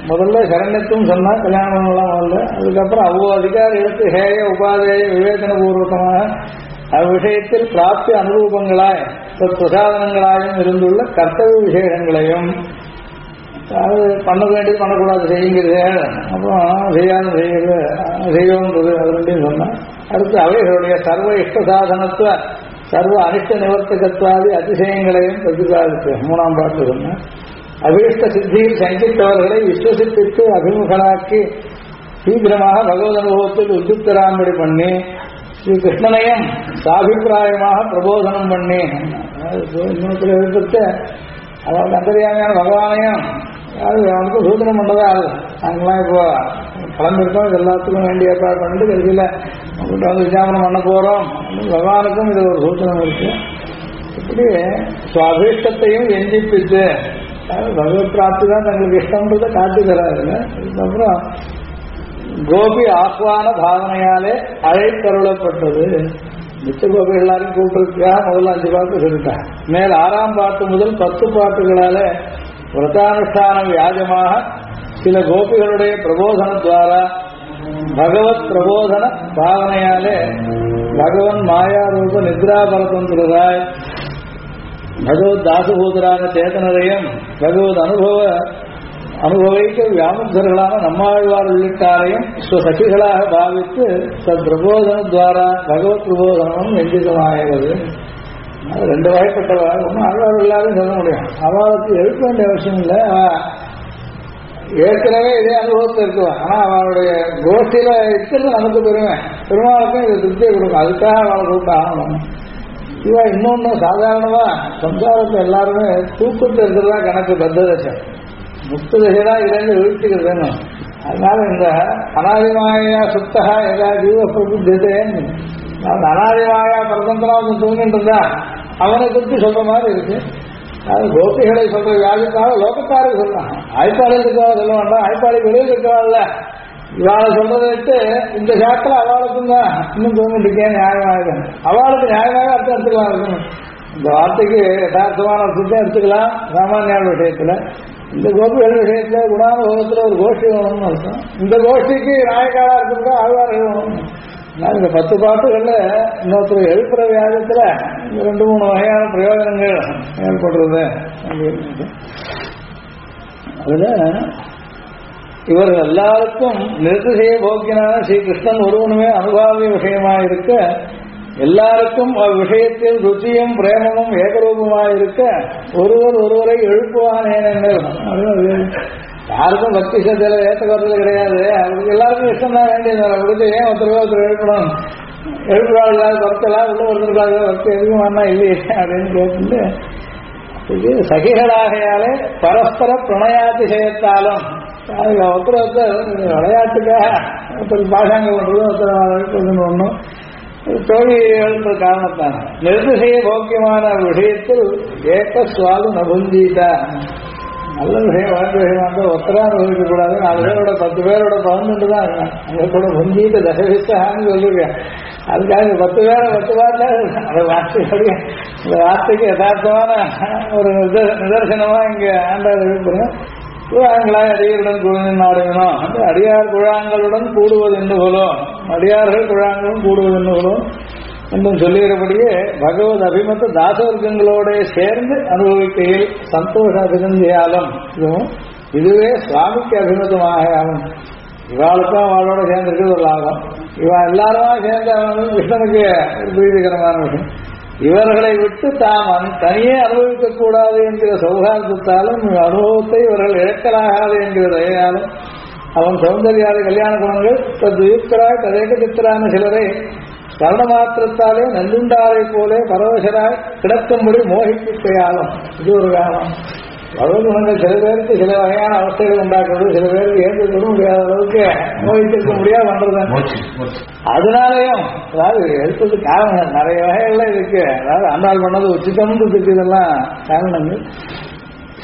முதல்ல சரண்யத்தும் சொன்னா கல்யாணம் எல்லாம் முதல்ல. அதுக்கப்புறம் அவ்வளோ அதிகாரம் எடுத்து ஹேய உபாதேய விவேச்சன பூர்வகமாக அவ்விஷயத்தில் பிராப்திய அனுரூபங்களாய் பிரசாதனங்களாயும் இருந்துள்ள கர்த்தவிய விசேஷங்களையும் அது பண்ண வேண்டியது பண்ணக்கூடாது செய்யுங்கிறது, அப்புறம் செய்யாது செய்யோன்றது அது ரெண்டையும் சொன்னா. அடுத்து அவைகளுடைய சர்வ இஷ்ட சாதனத்துவ சர்வ அனிஷ்ட நிவர்த்தகத்வாதி அதிசயங்களையும் பிரதிபாதித்து 3ஆம் பாட்டு சொன்ன. அபீஷ்ட சித்தியில் சங்கித்தவர்களை விஸ்வசிப்பித்து அபிமுகனாக்கி சீக்கிரமாக பகவத் அனுபவத்தில் உத்தித்தராம்படி பண்ணி ஸ்ரீ கிருஷ்ணனையும் சாபிப்பிராயமாக பிரபோதனம் பண்ணி இன்னொருத்தர் எதிர்த்து அவனுக்கு அந்தரியாமையான பகவானையும் அவனுக்கு சூதனம் பண்ணதா ஆகுது. நாங்களாம் இப்போ கலந்துருக்கோம், இது எல்லாத்துக்கும் வேண்டிய ஏற்பாடு பண்ணிட்டு கடைசியில் அவங்கள்ட்ட வந்து விஜாபனம் பண்ண போகிறோம். பகவானுக்கும் இது ஒரு சூச்சனம் இருக்கு. இப்படி சுவாபீஷ்டத்தையும் எஞ்சிப்பித்து பகவத் பிராப்தி தான் தங்களுக்கு இஷ்டம்ன்றதை காட்டுகிறாருங்க. அதுக்கப்புறம் கோபி ஆஹ்வான பாவனையாலே அழைத்தருளப்பட்டது. மிச்ச கோபி எல்லாரும் கூப்பிட்டுருக்கா முதல்ல 5 பாட்டு சொல்லிட்டா. மேல் 6ஆம் பாட்டு முதல் 10 பாட்டுகளால விரதானுஷ்டான வியாஜமாக சில கோபிகளுடைய பிரபோதனத்வாரா பகவத் பிரபோதன பாவனையாலே பகவன் மாயாரூப நித்ராபரதந்திரராய் பகவத் தாசபூதரான சேதனரையும் பகவத் அனுபவிக்க வியாமுக்தர்களான நம்மாழ்வார் உள்ளிட்டாரையும் சசிகளாக பாவித்து தத் பிரபோதனத்வாரா பகவத் பிரபோதனமும் எந்திரமாகிறது. 2 வகைப்பட்டவா ஒன்றும் ஆழ்வார் எல்லாரும் சொல்ல முடியும். அவளுக்கு எழுக்க வேண்டிய அவசியம் இல்லை. ஏற்கனவே இதே அனுபவத்தில் இருக்குவான். ஆனால் அவளுடைய கோஷ்டியில இருக்கிறது நமக்கு பெருமை, பெருமாளுக்கும் இது திருப்தியை கொடுக்கும். அதுக்காக அவளை கூப்பிட்டு ஆகணும். இவா இன்னொன்னு சாதாரணமா சம்சாரத்தை எல்லாருமே தூக்கத்தில் இருக்கிறதா கணக்கு. பத்ததசை முக்த தசைதான் இருந்து வீழ்ச்சிகள் வேணும். அதனால இந்த அனாதிமாயா சுத்தகா எதா ஜீவ பிரபுத்தேன்னு அந்த அனாதிமாயா பரதந்திரா வந்து தூங்கிட்டு இருந்தா அவனை குறித்து சொல்ற மாதிரி இருக்கு. அது கோபிகளை சொல்ற வியாதிக்காக லோகத்தாருக்கு சொல்லலாம். ஆய்ப்பாளையத்துக்காக சொல்ல வேண்டாம். ஆய்ப்பாளை வெளியில் இருக்கிறாள்ல இவாளை சொல்றதை வச்சு இந்த சாக்கில் அவளுக்கும் தான் இன்னும் தூங்கிட்டு இருக்கேன் நியாயமாக. அவளுக்கு நியாயமாக அர்த்தம் எடுத்துக்கலாம் இருக்கணும். இந்த வார்த்தைக்கு யதார்த்தமான அர்த்தத்தை எடுத்துக்கலாம் சாமானியான விஷயத்துல. இந்த கோபிகள் விஷயத்துல குணானுபவத்துல ஒரு கோஷ்டி வேணும்னு அர்த்தம். இந்த கோஷ்டிக்கு நாயக்காரா இருக்கிறதா ஆழ்வார் எழுதணும். இந்த 10 பாட்டுகள்ல இன்னொருத்தர் எழுப்புற வியாதத்துல 2-3 வகையான பிரயோஜனங்கள் ஏற்படுறது அப்படின்னு. அதுல இவர்கள் எல்லாருக்கும் நிர்திசய போக்கியனான ஸ்ரீகிருஷ்ணன் ஒருவனுமே அனுபாவிய விஷயமாயிருக்க எல்லாருக்கும் அவ்விஷயத்தில் ருச்சியும் பிரேமமும் ஏகரூபமாயிருக்க ஒருவரை எழுப்புவானேனென்னர். யாருக்கும் பக்தி சத்தியில ஏற்றுக்கிறது கிடையாது. அவருக்கு எல்லாருக்கும் இஷ்டம் தான் வேண்டியது. அவருக்கு ஏன் ஒருத்தர் எழுப்பணும், எழுப்புறாள் பக்தெல்லாம் உள்ள ஒருத்தருக்காக பக்தி எதுக்குமானா இல்லையே அப்படின்னு கேட்டு இது சகிகளாகையாலே பரஸ்பர பிரணயாதிசயத்தாலும் ஒருத்தர் விளையாட்டுக்காக ஒருத்தர் பாஷாங்க பண்றதும் ஒருத்தர் ஒன்றும் தோழி எழுந்த காரணத்தான் நிர்திசய போக்கியமான விஷயத்தில் ஏக்க சுவாது நபுஞ்சீதா. நல்ல விஷயம் வாழ்க்கை விஷயமா இருந்தால் ஒத்தரா அனுபவிக்க கூடாது. 4 பேரோட 10 பேரோட பகிர்ந்துட்டு தான் இருக்கான். அங்கே கூட புஞ்சீத தசவிஸ்தான்னு சொல்லிருக்கேன். அதுக்காக 10 பேரை 10 வார்த்தை அந்த வார்த்தையுடைய இந்த வார்த்தைக்கு யதார்த்தமான ஒரு நிதர்சனமா இங்க ஆண்டாள் எழுப்புறேன். குழாங்களாய் அடியாருடன் குழுவின் நாடுவினோம் அந்த அடியார் குழாங்களுடன் கூடுவது என்று போலும் அடியார்கள் குழாங்களும் கூடுவது என்று போலும் என்றும் சொல்லுகிறபடியே பகவத் அபிமத்த தாசவர்க்கங்களோட சேர்ந்து அனுபவிக்கையில் சந்தோஷ அபிநந்தியாலும் இதுவே சுவாமிக்கு அபிமதமாக ஆகும். இவாளுக்கும் அவளோட சேர்ந்திருக்கிறது ஒரு லாபம். இவா எல்லாருமா சேர்ந்து அவன் கிருஷ்ணனுக்கு பிரீதிகரமான விஷயம். இவர்களை விட்டு தாம் தனியே அனுபவிக்க கூடாது என்கிற சௌகார்த்தத்தாலும் அனுபவத்தை இவர்கள் இழக்கலாகாது என்கிற தயையாலும் அவன் சௌந்தர்யாதி கல்யாண குணங்கள் தத்யுக்தராய் ததேக சித்தரான சிலரை ஸ்மரண மாத்திரத்தாலே நல்லுண்டாரை போலே பரவசராய் கிடக்கும்படி மோகிப்பிக்கையாலும் இது ஒரு காரணம். பகவத்குணங்கள் சில பேருக்கு சில வகையான அவஸ்தைகள் உண்டாக்குறது, சில பேருக்கு ஏற்றுக்கொள்ள முடியாத அளவுக்கு மோகித்திருக்க முடியாது பண்றது. அதனாலையும் அதாவது எடுத்தது காரணம் நிறைய வகைகள்ல இருக்கு. அதாவது அன்றால் பண்ணது உச்சிதம்ன்றதுக்கு இதெல்லாம் காரணங்கள்.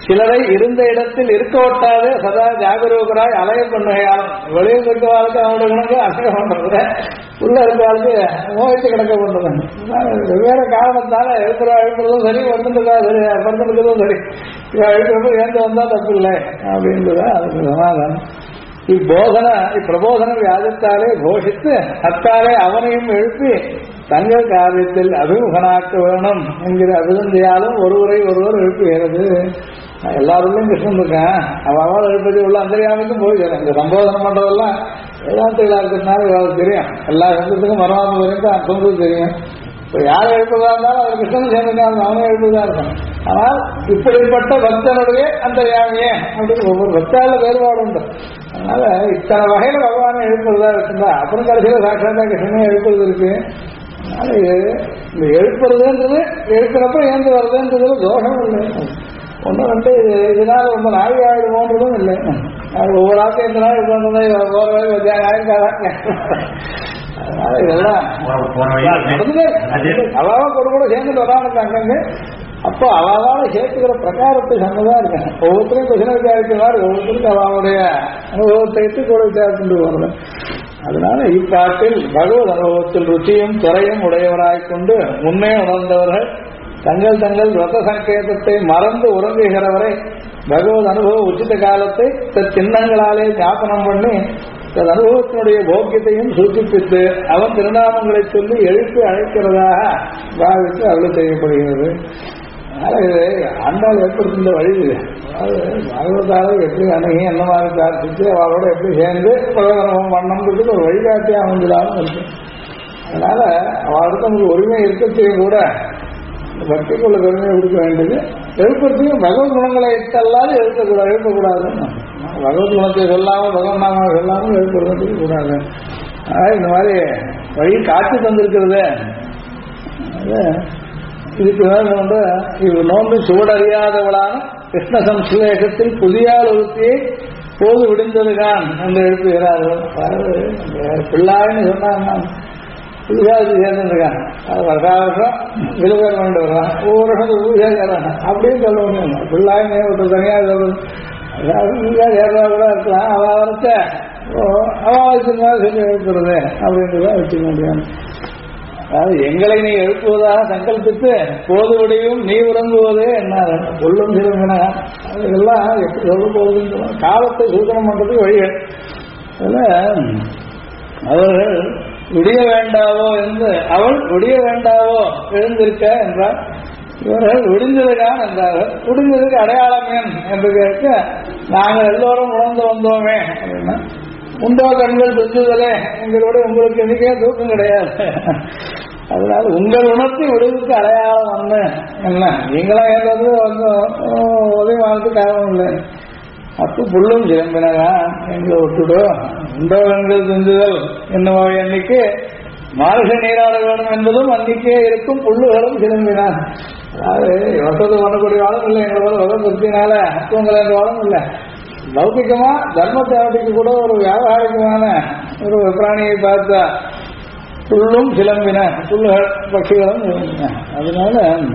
சிலரை இருந்த இடத்தில் இருக்க ஒட்டாது சதா ஜாகரூகராய் அலைய பண்ணுகையாலும் வெளியில் இருக்கவாளுக்கு அவனோட கணக்கு அசைய பண்றது உள்ள இருக்கவாளுக்கு மோகித்து கிடக்க பண்றது வெவ்வேறு காரணத்தால எழுப்புறதும் சரி வந்துட்டு சரி பறந்துருக்கிறதும் சரி எழுப்புறப்ப ஏந்து வந்தா தப்பு இல்லை அப்படின்றதான் அதுக்கு சமாதானம். இப்பிரபோதன வியாஜத்தாலே கோஷித்து அத்தாலே அவனையும் எழுப்பி தங்கள் காரியத்தில் அபிமுகனாக்க வேணும் என்கிற அபிநந்தியாலும் ஒருவரை ஒருவர் எழுப்புகிறது. எல்லாருக்கும் கிருஷ்ணன் இருக்கேன் அவள் எழுப்பதி உள்ள அந்தரியாமைக்கும் போயிடுறேன். இந்த சம்போதனம் பண்றதெல்லாம் வேதாந்திகளா இருக்கிறதுனால இவளுக்கு தெரியும். எல்லா சந்தத்துக்கும் மரமாந்து வரைக்கும் அர்த்தம் தெரியும். இப்ப யாரை எழுப்பதா இருந்தாலும் அவர் கிருஷ்ணன் சேர்ந்துக்காங்க அவனே எழுப்பதா இருக்கும். ஆனால் இப்படிப்பட்ட பக்தனுடைய அந்தரியாமையே அப்படின்னு ஒவ்வொரு பக்தால வேறுபாடு உண்டு. அதனால இத்தனை வகையில பகவானை எழுப்புறதா இருக்குதா அப்புறம் கடைசியில சாட்சாத்தா கிருஷ்ணனே எழுப்புறது இருக்கு. அதனால இந்த எழுப்புறதுன்றது எழுப்புறப்ப ஏந்து வருதுன்றதுல தோஷம் இல்லை. ஒன்றும் ரெண்டு இதனால ரொம்ப நாய் ஆயிடுமோன்றதும் இல்லை. ஒவ்வொரு ஆட்டம் எந்த நாள் பண்றது ஓர ஆயிருக்காங்க. அதனால இதெல்லாம் அவாவா கூட சேர்ந்துட்டு வரானுங்க அங்கங்க. அப்போ அவாவால சேர்த்துக்கிற பிரகாரத்தை சொன்னதா இருக்காங்க. ஒவ்வொருத்தரும் கிருஷ்ண விசாரிக்கிறார், ஒவ்வொருத்தருக்கு அவாவுடைய அனுபவத்தை கூட விசாரிச்சுட்டு வருது. அதனால இப்பாட்டில் பகவத் அனுபவத்தில் ருச்சியும் துறையும் உடையவராய்கொண்டு முன்னே உணர்ந்தவர்கள் தங்கள் தங்கள் ரத சங்கேதத்தை மறந்து உறங்குகிறவரை பகவத் அனுபவ உச்சித காலத்தை சின்னங்களாலே ஞாபனம் பண்ணி தன் அனுபவத்தினுடைய போக்கியத்தையும் சூச்சிப்பித்து அவன் திருநாமங்களை சொல்லி எழுப்பி அழைக்கிறதாக பாவித்து அருள் செய்யப்படுகிறது. அதனால இது ஆண்டாள் ஏற்படுத்தின்ற வழி இது. அதாவது பாகவதால எப்படி அணுகி என்ன மாதிரி பிரார்த்திச்சு அவளோட எப்படி சேர்ந்து பகவத் அனுபவம் பண்ணணுன்றதுக்கு ஒரு வழிகாட்டி அமைஞ்சதாலும் இருக்கு. அதனால அவளுக்கு நமக்கு உரிமை இருக்கத்தையும் கூட பக்திக்குள்ள பெருமையை கொடுக்க வேண்டியது. எழுப்பத்தையும் பகவத் குணங்களை இட்டல்லாது எழுப்பக்கூடாது. பகவத் குணத்தை சொல்லாமல் பகவத் நாம சொல்லாமல் எழுப்புறதுக்கு கூடாது. அதனால இந்த மாதிரி வழி காட்சி தந்திருக்கிறது. இதுக்கு வந்து இது நோன்பு சுவடறியாதவளான கிருஷ்ண சம்ஸ்லேஷத்தில் புதியால் ஒருத்தியை போது விடுந்ததுதான் என்று எழுப்புகிறார்கள். பிள்ளாயின்னு சொன்னாங்க புதுசாக சேர்ந்துருக்காங்க. அது வருஷா வருஷம் விழுவேர் கொண்டு வர்றான், ஒவ்வொரு வருஷம் புதுசாக அப்படின்னு சொல்ல முடியும். பிள்ளாயின்னு ஒருத்தர் தனியாக சொல்றது ஏறா கூட இருக்கலாம். அவ வரச்ச அவாவுக்கு மேலே சொல்லி எழுப்புறது அப்படின்றதான் வச்சுக்க முடியும். அதாவது எங்களை நீ எழுப்புவதாக சங்கல்பித்து போது விடையும் நீ உறங்குவதே என்ன சொல்லும் சிறுமினா அதெல்லாம் எப்படி சொல்ல போகுதுன்னு காலத்தை சூதனம் பண்றதுக்கு வழிகள். அதில் அவர்கள் விடிய வேண்டாவோ என்று அவள் விடிய வேண்டாவோ எழுந்திருக்க என்றார். இவர்கள் விடிந்ததுதான் என்றார்கள். விடிந்ததுக்கு அடையாளம் ஏன் என்று கேட்க நாங்கள் எல்லோரும் உணர்ந்து வந்தோமே அப்படின்னா உண்டோ கண்கள் துஞ்சுதலே எங்களோட உங்களுக்கு எதுக்கே தூக்கம் கிடையாது. அதனால உங்கள் உணர்த்தி விடுவுக்கு அடையாளம் ஒண்ணு என்ன நீங்களா ஏதாவது வந்து உதவி காரணம் இல்லை. அப்போ புல்லும் சிலம்பினதா எங்களை விட்டுடும். உண்டோ கண்கள் துஞ்சுதல் என்னவோ எண்ணிக்கை மார்க நீராட வேணும் என்பதும் அன்னைக்கே இருக்கும். புல்லுகளும் சிலம்பினான். அதாவது வசதி பண்ணக்கூடிய வாழும் இல்லை. எங்களோட வசம் திருப்தினால அத்துவங்கள் என்ற வாழும் இல்லை. லௌகிகமா தர்ம தேவதைக்கு கூட ஒரு வியாபாரிகமான ஒரு பிராணியை பார்த்தா புல்லும் சிலம்பின புல்லுகள் பட்சிகளும் சிலம்பின. அதனால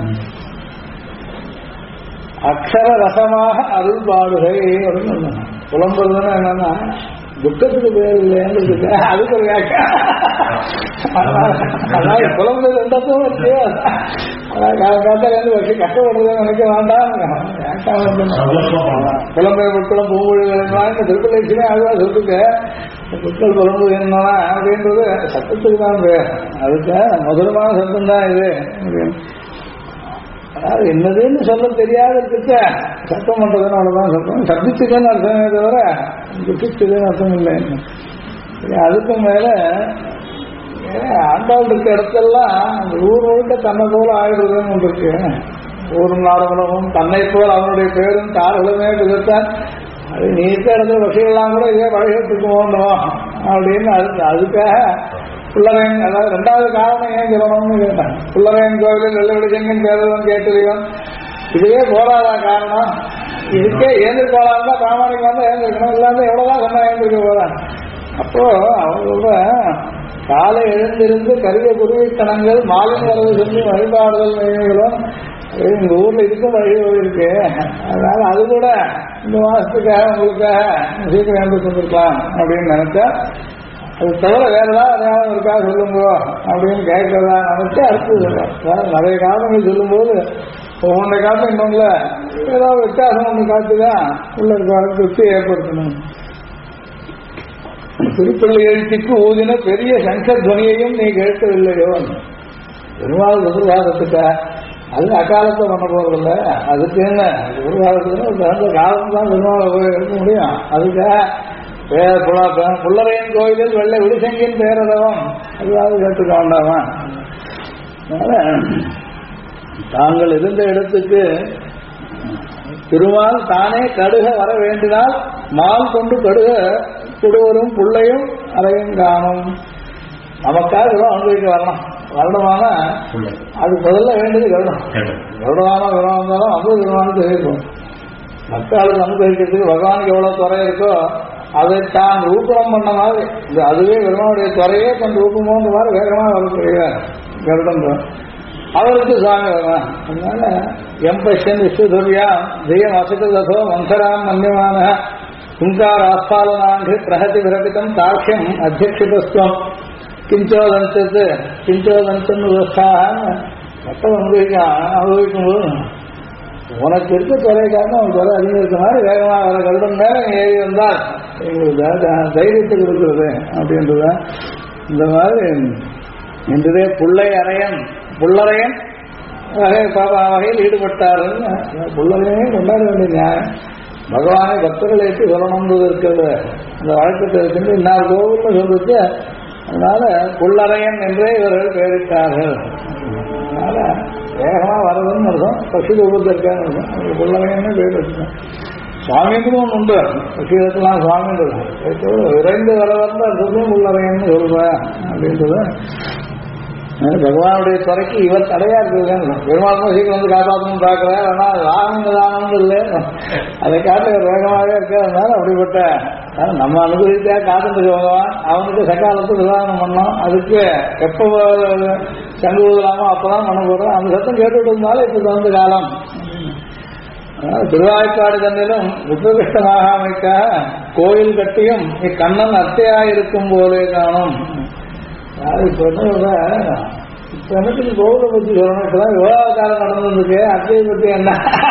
அக்ஷர ரசமாக அருள் பாடுகை அப்படின்னு புலம்புறதுன்னா என்னன்னா துக்கத்துக்கு பேர் இல்லைன்னு அதுக்கு ஒரு வியாக்கியம். அதாவது புலம்புறது ரெண்டத்தும் வச்சு காத்தாலேருந்து வச்சு கஷ்டப்படுறதுன்னு நினைக்க வேண்டாம். புலம்பெயர் புட்களும் பூமொழிகள் திருப்பதிலே அதுதான் சொல்லுங்க. புட்கள் புலம்பு என்னன்னா அப்படின்றது சட்டத்துக்கு தான் பேர். அதுக்கு மதுரமான சத்தம் தான் இது. அதாவது என்னதுன்னு சொல்ல தெரியாத இருக்க சத்தம் பண்றதுன்னு அவ்வளவுதான் சத்தம். சப்திச்சுக்குன்னு அர்த்தமே தவிர துப்பிச்சுக்குன்னு அர்த்தம் இல்லை. அதுக்கு மேல ஆண்டாள் இருக்க இடத்தெல்லாம் அந்த ஊர் முழுக்க தன்னை போல ஆயிடுறதுன்னு ஒன்று இருக்கு. ஊரும் நாடகமும் தன்னை போல் அவனுடைய பேரும் தார்களுமே விதத்தான் அது நீ இருக்க இடத்துல வசதிகள்லாம் கூட இதே பழகத்துக்கு போகணும் அப்படின்னு அதுக்காக புள்ளரையன் அதாவது ரெண்டாவது காரணம் ஏன் சொல்லணும்னு கேட்டேன். புள்ளரையன் கோவிலில் வெள்ளவெளி செங்கன் பேரவன் கேட்டதையும் இதுவே போராத காரணம். இதுக்கே ஏந்திருக்கோலாம் தான் பிராமணிக்கு வந்து ஏந்திருக்கணும். இல்லாம எவ்வளவுதான் சொன்னா ஏந்திருக்க போறான். அப்போ அவங்க காலை எழுந்திருந்து கரிய குருவித்தனங்கள் மாலின் வரவு சொல்லி வழிபாடுதல் நிகழ்வுகளும் இந்த ஊர்ல இதுக்கும் வழி இருக்கு, அதனால அது கூட இந்த மாசத்துக்காக உங்களுக்காக சீக்கிரம் எழுந்து தந்துருக்கலாம் அப்படின்னு நினைச்சா, அது தவிர வேற ஏதாவது அடையாளம் இருக்கா சொல்லுங்க அப்படின்னு கேட்கறதா நினைச்சு அடுத்து சொல்றேன். நிறைய காரணங்கள் சொல்லும்போது ஒவ்வொன்றை காட்டும் இன்னொன்றுல ஏதாவது வித்தியாசம் ஒன்று காட்டுதான் உள்ள இருக்க திருப்தி ஏற்படுத்தணும். திருப்பள்ளி எழுச்சிக்கு ஊதின பெரிய சங்கர் துவனியையும் நீ கேட்கவில்லையோ? பெருமாள் எதிர்வாதத்துக்கா அது அக்காலத்தை பண்ண போறதில்ல, அதுக்கு என்ன எதிர்வாதத்துக்கு அந்த காலம் தான் பெருமாளை போய் எடுக்க முடியும். அதுக்காக புள்ளரையன் கோயிலில் வெள்ளை விடுசங்கின் பேரளவம் அதுவாவது கேட்டுக்க வேண்டாமா? தாங்கள் இருந்த இடத்துக்கு திருமால் தானே கடுக வர வேண்டினால் மால் கொண்டு கடுக கொடுவரும் புள்ளையும் அறையும் காணும். நமக்காக அனுபவிக்க வரணும். வருடமான அது முதல்ல வேண்டியது கருடம். கருடமான விரம் வந்தாலும் அம்பது விரமானு தெரிவிக்கும். மக்களுக்கு அனுபவிக்கிறதுக்கு பகவானுக்கு எவ்வளவு துறை இருக்கோ அதை தான் ரூபம் பண்ண மாதிரி அதுவே பெருமானுடைய துறையே தன் ரூபமோன்ற மாதிரி வேகமாக வரக்கூடிய கருடம் தான் அவருக்கு சுவாமி வருவான். அதனால எம்பஷன் விஸ்வதுரியா தெய்யம் அசதோ மந்தராம் மன்யமான துங்கார் ஆஸ்பாலனாங்கு பிரகதி விரபிதம் தாக்கியம் அத்தியட்சிதஸ்வம் கிஞ்சோதஞ்சன் விவசாக மக்கள் அனுபவிக்கும் போது உனக்கு இருக்க துறை காரணம் அவன் துறை அதிகம் இருக்க மாதிரி வேகமாக வர கருடம் நேரம் ஏறி வந்தால் எங்களுக்கு தைரியத்தை கொடுக்கிறது அப்படின்றத இந்த மாதிரி இன்றைய புள்ளரையன் வகையில் ஈடுபட்டார்கள். புள்ளரையனே கொண்டாட வேண்டிய நியாயம் பகவானை பக்தர்களை ஏற்றி சொல்லணும்ன்றது இருக்கிறது. அந்த வழக்கத்தை இருக்கின்ற இன்னார் கோவில்னு சொல்லிட்டு அதனால புள்ளரையன் என்றே இவர்கள் பெயரிட்டார்கள். அதனால வேகமா வரதுன்னு அர்த்தம், பசி ரூபத்திற்கான அர்த்தம். புள்ளரையன்னு பேர் வச்சுக்கோங்க. சுவாமிக்கும் ஒன்று உண்டு, பசிதத்துலாம் சுவாமின்றது விரைந்து வர வந்த அர்த்தத்தையும் புள்ளரையன்னு சொல்றேன் அப்படின்றது. பகவானுடைய துறைக்கு இவர் தடையா இருக்குது. பெருமாள் சீக்கிரம் வந்து காப்பாற்றணும் பார்க்கிறார், ஆனால் வாகனதானம் இல்லை, அதை காட்ட வேகமாகவே இருக்கிறதுனால அப்படிப்பட்ட நம்ம அனுபவித்தா காத்துட்டு பகவான் அவனுக்கு சக்காலத்து விதானம் பண்ணோம். அதுக்கு எப்போ சங்கு ஊதலாமோ அப்பதான் பண்ண போறோம். அந்த சத்தம் கேட்டுட்டு இருந்தாலும் இப்ப தகுந்த காலம். திருவாய்க்காடு தன்னிலும் உபகிருஷ்டமாக அமைக்க கோயில் கட்டியும் இக்கண்ணன் அத்தையாயிருக்கும் போலே காணும். இப்ப எனக்கு கோவிலை பத்தி சொல்லணும். இப்பதான் விவாதக்காரம் நடந்திருக்கு, அத்தையை பத்தி என்ன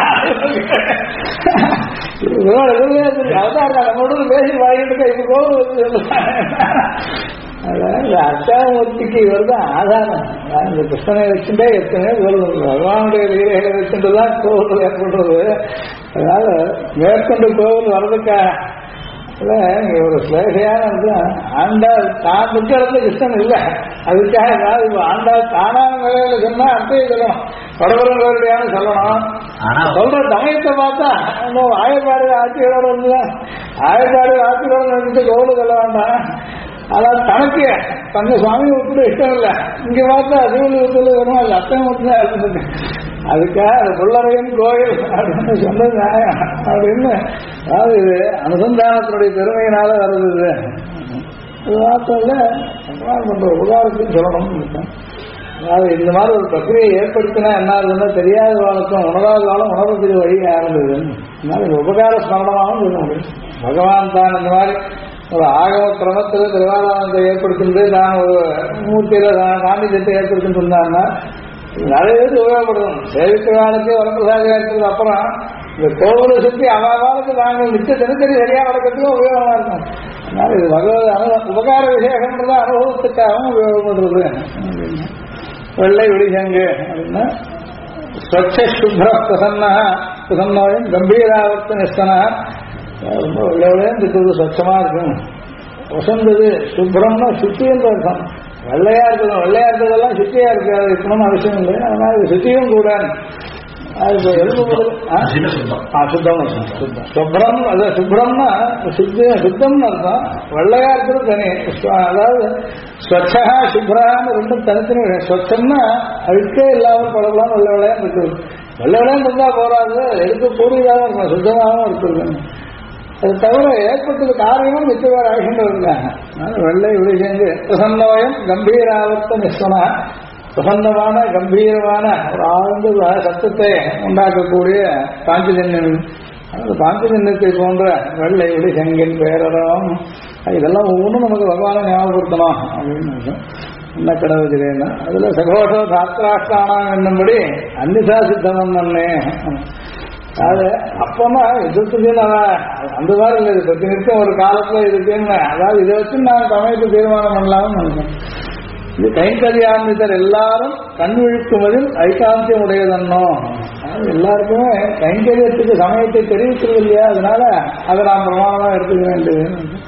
நம்மளோட பேசி வாங்கிட்டு இப்ப கோவிலை பத்தி சொல்லுவாங்க. அச்சாமூர்த்திக்கு இவர் தான் ஆதாரம். இந்த கிருஷ்ணனை வச்சுட்டே எத்தனையோ கோவில் பகவானுடைய லீலைகளை வச்சுட்டுதான் கோவில் ஏற்படுறது. அதனால மேற்கொண்டு கோவில் வர்றதுக்காக ஒரு ஸ்லேஷையான ஆண்டாள் தான் இருக்கிறது கிருஷ்ணன் இல்லை, அதுக்காக ஆண்டாள் தானான நிலையில சொன்னா அர்த்தம் சொல்லணும், படபரங்களுடையான சொல்லணும். சொல்ற சமயத்தை பார்த்தா ஆயப்பாடு ஆட்சியோட இருந்துதான் ஆயப்பாடு ஆட்சியோட நினைச்சு கோவில் சொல்ல வேண்டாம். அதாவது தனக்கு தங்க சுவாமி கூட இஷ்டம் இல்லை, இங்க பார்த்தா அதிகத்தில் வரும், அது அத்தனை மட்டும்தான் இருந்தது. அதுக்காக அது புள்ளரையன் கோயில் அப்படின்னு சொன்னது நியாயம் அப்படின்னு. அதாவது இது அனுசந்தானத்தினுடைய பெருமையினால வருது. இது மாத்திரம் பண்ற உபகாரத்தையும் சொல்லணும்னு. அதாவது இந்த மாதிரி ஒரு பிரக்கிரியை ஏற்படுத்தினா என்ன ஆகுதுன்னா தெரியாத காலத்தும் உணராத காலம் உணர்வதற்கு வழியாக ஆரம்பிது. அதனால இந்த உபகார ஸ்மரணமாகவும் சொல்ல முடியும். பகவான் தான் இந்த மாதிரி ஒரு ஆகம கிரமத்தில் திருவாராயணத்தை ஏற்படுத்திட்டு தான் ஒரு மூர்த்தியில சாநித்தியத்தை ஏற்படுத்திட்டு இருந்தாங்கன்னா நிறைய பேருக்கு உபயோகப்படணும். சேவிக்கிறவாளுக்கு வரப்பிரசாதியா இருக்கிறது. அப்புறம் இந்த கோவிலை சுற்றி அவாவாளுக்கு நாங்கள் நிச்சய தினசரி சரியா நடக்கிறதுக்கும் உபயோகமா இருக்கும். அதனால இது பகவத் உபகார விசேஷம்ன்றத அனுபவத்துக்காகவும் உபயோகப்படுறது. வெள்ளை விழிசங்கு அப்படின்னா ஸ்வச்ச சுப்ர பிரசன்னோயம் கம்பீராவர்த்த நிஸ்தனா. ரொம்ப வெள்ளையோடையும் இருக்கிறது ஸ்வச்சமா இருக்கும். வசந்தது சுப்ரம்னா சுத்தின்ற அர்த்தம். வெள்ளையா இருக்கணும், வெள்ளையா இருக்கிறதெல்லாம் சுத்தியா இருக்காது இருக்கணும்னு அவசியம் இல்லை. அதனால இது சுத்தியும் கூட சுப்ரம் அது சுப்ரம்னா சுத்தம்னு அர்த்தம். வெள்ளையா இருக்கிறது தனி. அதாவது ஸ்வச்சா சுப்ரான்னு ரெண்டும் தனித்தனி. ஸ்வச்சம்னா அழுக்கே இல்லாமல் படலாம் வெள்ளை வெள்ளையா இருக்குது. வெள்ளை வெள்ளையும் இருந்தா போறாது, எடுத்து பூர்வீகாவும் இருக்கணும், சுத்தமாகவும் இருக்குது. அது தவிர ஏற்பட்டது காரியமும் மிச்சவாறு ஆகின்றவர்களாக வெள்ளை விழிசென்று பிரசன்னோயம் கம்பீராவர்த்த நிஸ்வனா. பிரசன்னமான கம்பீரமான ஒரு ஆழ்ந்த சத்தத்தை உண்டாக்கக்கூடிய பாஞ்சஜன்யம். அந்த பாஞ்சஜன்யத்தை போன்ற வெள்ளை ஒளி செங்கின் பேரறம் இதெல்லாம் ஒவ்வொன்றும் நமக்கு பகவானை ஞாபகப்படுத்தணும் அப்படின்னு என்ன கடவுச்சிரேன்னா அதுல சகோஷ சாஸ்திராஷ்டானம் என்னும்படி அன்னிசா சித்தம் நன்னே. அது அப்பமா எதிர்த்து அந்த மாதிரி இல்லை, பத்தி நிறுத்தம் ஒரு காலத்துல இருக்குன்னு. அதாவது இதை வச்சு நான் சமயத்தை தீர்மானம் பண்ணலாம்னு நினைக்கிறேன். இது கைங்கரியான்வித்தர் எல்லாரும் கண் விழிக்குவதில் ஐகாந்தியம் உடையதன்னோ. எல்லாருக்குமே கைங்கரியத்துக்கு சமயத்தை தெரிவிக்கிறது இல்லையா, அதனால அதை நாம் பிரமாணமா எடுத்துக்க வேண்டியது.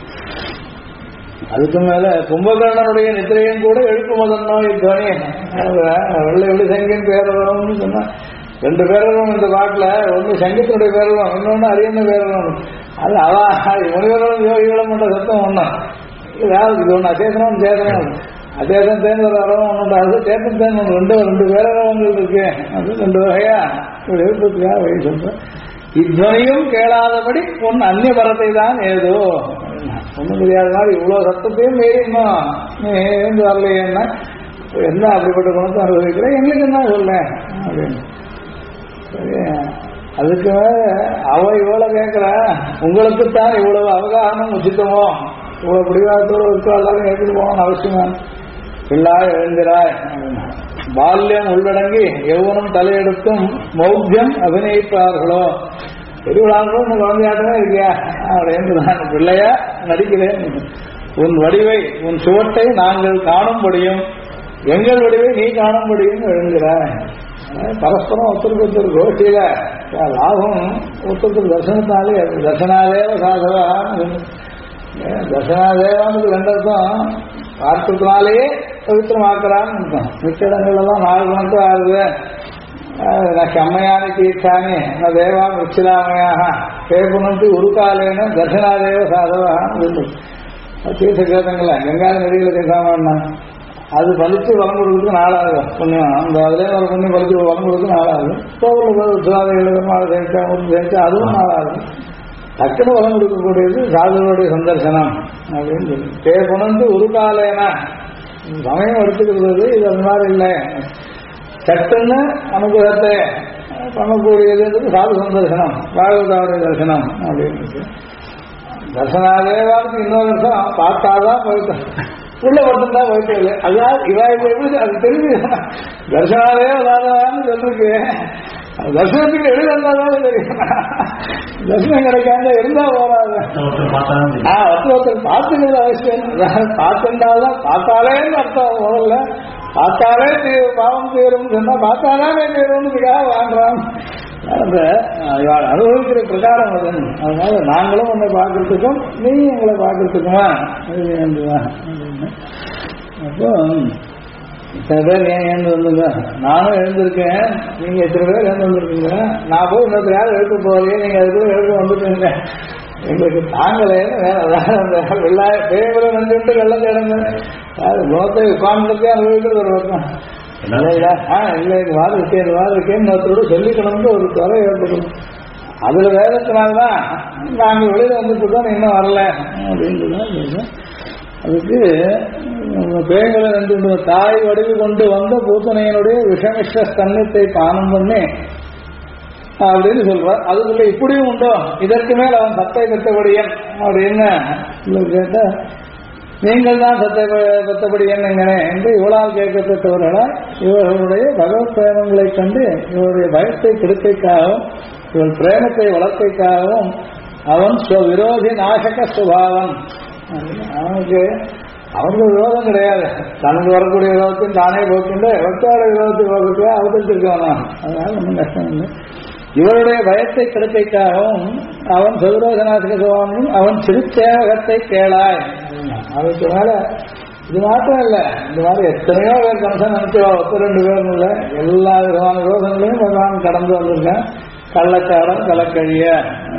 அதுக்கு மேல கும்பகர்ணனுடைய நித்திரையும் கூட எழுப்புவதன்னோ இத்தோனி வெள்ளை வெள்ளி சங்கின் பேரவம்னு சொன்னா ரெண்டு பேரும் இந்த பாட்டுல ஒண்ணு சங்கத்தினுடைய பேரவம், இன்னொன்னு அரியண்ண பேரவம். அது முனிவர்களும் யோகிகளும் பண்ற சத்தம் ஒண்ணும். இது ஒண்ணு அசேசனம் சேதனம், அசேசம் தேர்ந்த வரவும் ஒன்று, அது சேத்தம் தேர்ந்த ரெண்டு பேரவங்கள் இருக்கு. அது ரெண்டு வகையா எழுப்புறதுக்காக வழி சொல்றேன். இத்வனியும் கேளாதபடி உன் அந்நிய பரத்தை தான் ஏதோ ஒண்ணும் தெரியாத மாதிரி இவ்வளவு சத்தத்தையும் மீறிமா நீ எழுந்து வரலையேன்னா என்ன அப்படிப்பட்ட குணத்தை அனுபவிக்கிறேன் எங்களுக்கு என்ன சொல்ல அப்படின்னு. சரி, அதுக்கு அவ இவ்வளவு கேட்கிற உங்களுக்குத்தான் இவ்வளவு அவகாசம் உச்சித்தமோ, இவ்வளவு பிடிவாதத்தோடு இருக்கோ எல்லாரும் எடுத்துட்டு போகணும்னு அவசியமா இல்லாய் எழுந்திராய். பால்யம் உள்ளடங்கி எவ்வளவும் தலையெடுத்தும் மௌத்தியம் அபிநயிப்பார்களோ. பெரியவளாங்களோ இந்த குழந்தையாட்டமே இருக்கியா அப்படின்னு நான் பிள்ளையா நடிக்கிறேன். உன் வடிவை உன் சுவட்டை நாங்கள் காணும்படியும் எங்கள் வடிவை நீ காணும்படியும் எழுதுகிறாய். பரஸ்பரம் ஒருத்தருக்கு ஒருத்தர் கோஷ்டியில லாபம் ஒருத்தருக்கு தர்சனத்தாலே தர்சனாதேவ சாதவா. தர்சனாதேவான்னு ரெண்டு அர்த்தம், பார்த்ததுனாலேயே பவித்திரமாக்குறான்னு அர்த்தம். மிச்ச இடங்கள்லாம் 4 கணக்கு ஆகுது. அம்மையானி தீர்த்தானி தேவா விச்சிராமையாக கேட்பணுட்டு உருக்காலேன்னு தர்சனாதேவ சாதவா தீர்த்த கேட்டங்கள கங்கா நதியில கேட்காம அது பலிச்சு வளம் கொடுக்குறதுக்கு நாளாகுது புண்ணியம். அந்த அதுலேயே ஒரு புண்ணியம் பலிச்சு வளம் கொடுக்குறதுக்கு நாளாகுது. கோவில் உற்சாதைகள் சேர்த்து அதுவும் நாளாகுது. டக்குன்னு வளம் கொடுக்கக்கூடியது சாதுகளுடைய சந்தர்சனம் அப்படின்னு சொல்லி கேட்பணுட்டு உருக்காலேனா சமயம் எடுத்துக்கிறது. இது அந்த மாதிரி இல்லை, சட்டுன்னு அனுகிரகத்தை பண்ணக்கூடியதுன்றது சாது சந்தர்சனம், பாகவதாவுடைய தரிசனம் அப்படின்னு. தர்சனாதேவாவுக்கு இன்னொரு வருஷம் பார்த்தாதான் போயிட்டு உள்ள மட்டும்தான் போயிட்டு இல்லை. அதாவது இவா இப்ப எப்படி அது தெரிஞ்சு தர்சனாதேவான்னு சொல்லிருக்கு. தர்சனத்துக்கு எழுதி வந்தாதான் தெரியும். தர்சனம் கிடைக்காம இருந்தா போறாது. ஒருத்தர் பார்த்துக்கிறது அவசியம். பார்த்துட்டால்தான் பார்த்தாலேன்னு அர்த்தம். முதல்ல பார்த்தாலே பாவம் தீரும் சொன்னா பார்த்தாலே தீரும்னுக்காக வாங்குறான். அந்த அனுபவிக்கிற பிரகாரம் அது. அதனால நாங்களும் உன்னை பார்க்கறதுக்கும் நீ எங்களை பார்க்கறதுக்குமா அப்போ இத்தனை பேர் ஏன் எழுந்து வந்துங்க, நானும் எழுந்திருக்கேன், நீங்க எத்தனை பேர் எழுந்து வந்திருக்கீங்க. நான் போய் இன்னொருத்தர் யாரும் எழுக்க போறீங்க, நீங்க அதுக்குள்ள எழுக்க வந்துட்டீங்க. எங்களுக்கு தாங்களேன்னு எல்லா பேங்களை நன்றிட்டு வெள்ளத்தை இடங்க குணத்தை உட்கார்ந்துட்டே அனுபவிக்கிறது ஒரு வருஷம் இல்லையா. இல்லை இது வாரம் இருக்கேன் இது வாரம் இருக்கேன்னு ஒருத்தரோட சொல்லிக்கணும்னு ஒரு குறை ஏற்படும். அதுல வேதத்தினால்தான் நாங்கள் வெளியில வந்துட்டு தான் இன்னும் வரல அப்படின்ட்டு. அதுக்கு பேங்களை நன்றி தாய் வடிவு கொண்டு வந்த பூத்தனையனுடைய விஷமிஷ்ட ஸ்தன்னத்தை பானம் பண்ணி அப்படின்னு சொல்றார். அதுக்குள்ள இப்படியும் உண்டோ, இதற்கு மேல் அவன் சத்தை பெற்றபடியன் அப்படின்னு கேட்ட நீங்கள் தான் சத்தை பெற்றபடியன் எங்கனே என்று இவளால் கேட்கப்பட்டவர்களா இவர்களுடைய பகவத் பிரேமங்களை கண்டு இவருடைய பயத்தை கெடுக்கைக்காகவும் இவள் பிரேமத்தை வளர்க்கைக்காகவும் அவன் விரோதி நாசக சுபாவன். அவனுக்கு அவருக்கு விரோதம் கிடையாது. தனக்கு வரக்கூடிய விரோதத்தையும் தானே போக்கிண்டு வெட்டாட விரோதத்தை போகிறதுக்கு அவதரிச்சிருக்கானா, அதனால ஒன்றும் கஷ்டம் இல்லை. இவருடைய பயத்தை கிடைக்கைக்காகவும் அவன் சதுரோதநாசிக சுபாவனும் அவன் சிறுச்சேவகத்தை கேளாய். அதுக்கு மேல இது மாத்திரம் இல்லை, இந்த மாதிரி எத்தனையோ பேர் கணசன் நினைச்சவா 2 பேரும் இல்லை, எல்லா விதமான விரோதங்களையும் பகவான் கடந்து வந்திருக்கேன். கள்ளச்சாரம் கலக்கழிய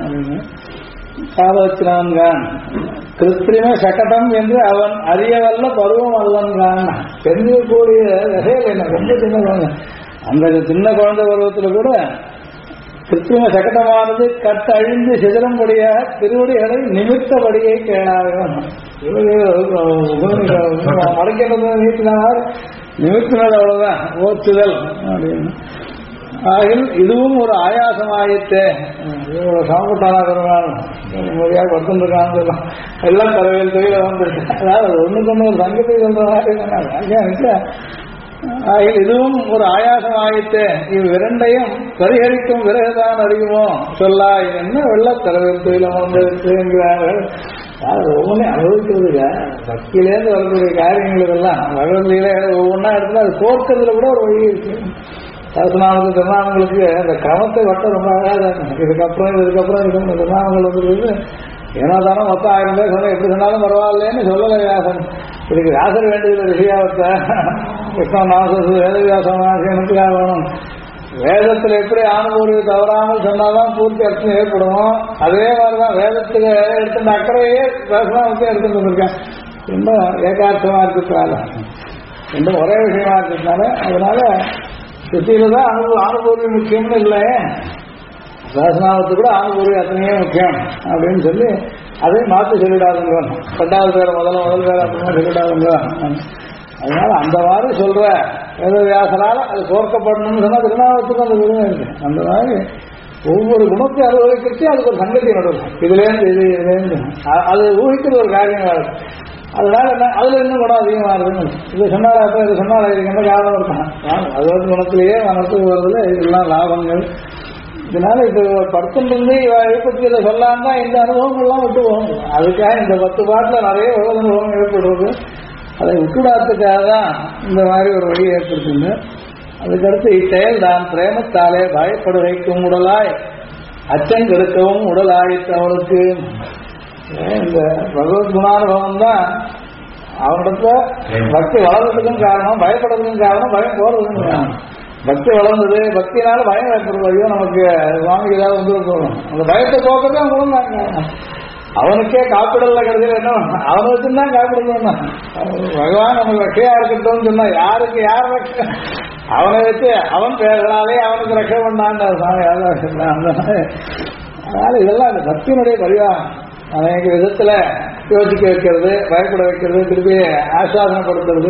காலவச்சினான் கிருத்திரிம சகடம் என்று அவன் அறியவல்ல பருவம் அல்லன்றான். தெரிஞ்சக்கூடிய வகையில் என்ன ரொம்ப சின்ன குழந்தை, அந்த சின்ன குழந்தை பருவத்தில் கூட கிருத்திரிம சகடமானது கட்டழிந்து சிதறும்படியாக திருவடிகளை நிமித்தபடியை கேளாகும். மடக்கிறது நீட்டினார் நிமித்தினது அவ்வளவுதான் ஓச்சுதல் அப்படின்னு. ஆகில் இதுவும் ஒரு ஆயாசமாயிட்டு சமப்பட்டாளர் முறையாக படுத்துருக்காங்க எல்லாம் தரவேல் தொழில வந்துருக்கு. அதாவது ஒண்ணுக்கு ஒண்ணு ஒரு சங்கத்தை சொல்ற மாதிரி ஆகில் இதுவும் ஒரு ஆயாசம் ஆயிட்டு இவ்விரண்டையும் பரிகரிக்கும் விறகுதான் அறியுமோ சொல்லா என்ன வெள்ள தரவேல் தொழில வந்திருக்குங்கிறார்கள். ஒவ்வொன்றையும் அனுபவிக்கிறதுல பக்தியிலேருந்து வரக்கூடிய காரியங்கள் இதெல்லாம் பகவத்கீதை ஒவ்வொன்றா எடுத்து அது கோர்க்கறதுல கூட ஒரு வழி இருக்கு. சகஸ்ரநாமத்து திருநாமங்களுக்கு அந்த கிரமத்தை வட்ட ரொம்ப அழகாக இதுக்கப்புறம் திருநாமங்கள் வந்துருக்கு. ஏன்னா தானே மொத்தம் 1000 பேர் சொன்ன எப்படி சொன்னாலும் பரவாயில்லன்னு சொல்லலை வியாசன். இதுக்கு வியாசர் வேண்டியது ரிஷியாவத்தை கிருஷ்ணநாசு வேதவியாசமாக வேணும். வேதத்தில் எப்படி ஆணுபூர்வி தவறாமல் சொன்னாதான் பூர்த்தி அர்த்தம் ஏற்படுமோ அதே மாதிரிதான் வேதத்துக்கு எடுத்துட்ட அக்கறையே தர்சனத்தை எடுத்துட்டு வந்திருக்கேன். ரொம்ப ஏகார்த்தமா இருக்கிறதுனால ரெண்டும் ஒரே விஷயமா இருக்கிறதுனால அதனால சுத்தியில தான் ஆணுபூர்வி முக்கியம்னு இல்லை. சாசனாவத்து கூட ஆணுபூர்வி அத்தனையே முக்கியம் அப்படின்னு சொல்லி அதையும் மாற்றி சொல்லிடாதுங்க. 2வது பேரை முதல் பேரை அப்படின்னா சொல்லிடாதுங்க. அதனால அந்த மாதிரி சொல்ற வேதவியாசனால அது கோர்க்கப்படணும்னு சொன்னா திருநாமத்துக்கும் அந்த விரும்பம் இருக்கு. அந்த மாதிரி ஒவ்வொரு குணத்தை அனுபவிக்கிறச்சு அதுக்கு ஒரு சங்கத்தை நடுவில் இதுலேருந்து இதுலேருந்து அது ஊகிக்கிற ஒரு காரியங்களா இருக்கு. அதனால என்ன அதுல இன்னும் குணம் அதிகமா இருக்குன்னு இது சொன்னால அப்ப இது சொன்னால இதுக்கு என்ன காரணம் இருக்கான். அது வந்து குணத்திலேயே மனத்துக்கு வருதுல இதெல்லாம் லாபங்கள். இதனால இது படுத்துட்டு எழுப்பத்தி இதை சொல்லாம தான் இந்த அனுபவங்கள்லாம் விட்டு போகும். அதுக்காக இந்த 10 பாட்டுல நிறைய அனுபவம் ஏற்படுறது. அதை விட்டுடாததுக்காக தான் இந்த மாதிரி ஒரு வழி ஏற்படுத்துங்க. அதுக்கடுத்து இச்செயல் தான் பிரேமத்தாலே பயப்பட வைக்கும் உடலாய் அச்சம் கெடுக்கவும் உடலாயிற்று அவனுக்கு. இந்த பகவத் குணானுபவம் தான் அவனிடத்துல பக்தி வளர்றதுக்கும் காரணம், பயப்படுறதுக்கும் காரணம், பயம் போறதுக்கும் காரணம். பக்தி வளர்ந்தது, பக்தினால பயம் ஏற்படுறது. ஐயோ நமக்கு வாங்கி ஏதாவது வந்துடும் போகணும். அந்த பயத்தை போக்குறது அவங்களும் தான் அவனுக்கே காப்பிடல கிடையாது. என்ன அவனை வச்சுதான் காப்பிடணும். பகவான் நமக்கு ரக்கையா இருக்கட்டும் சொன்னா யாருக்கு யார் ரக்க அவனை வச்சு அவன் பேர்களாலே அவனுக்கு ரக்கை பண்ணான்னு சாமி அதனால இதெல்லாம் அந்த பக்தியினுடைய பரிவாரம். அநேக விதத்துல யோசிக்க வைக்கிறது, பயப்பட வைக்கிறது, திருப்பி ஆசுவாசனப்படுத்துறது.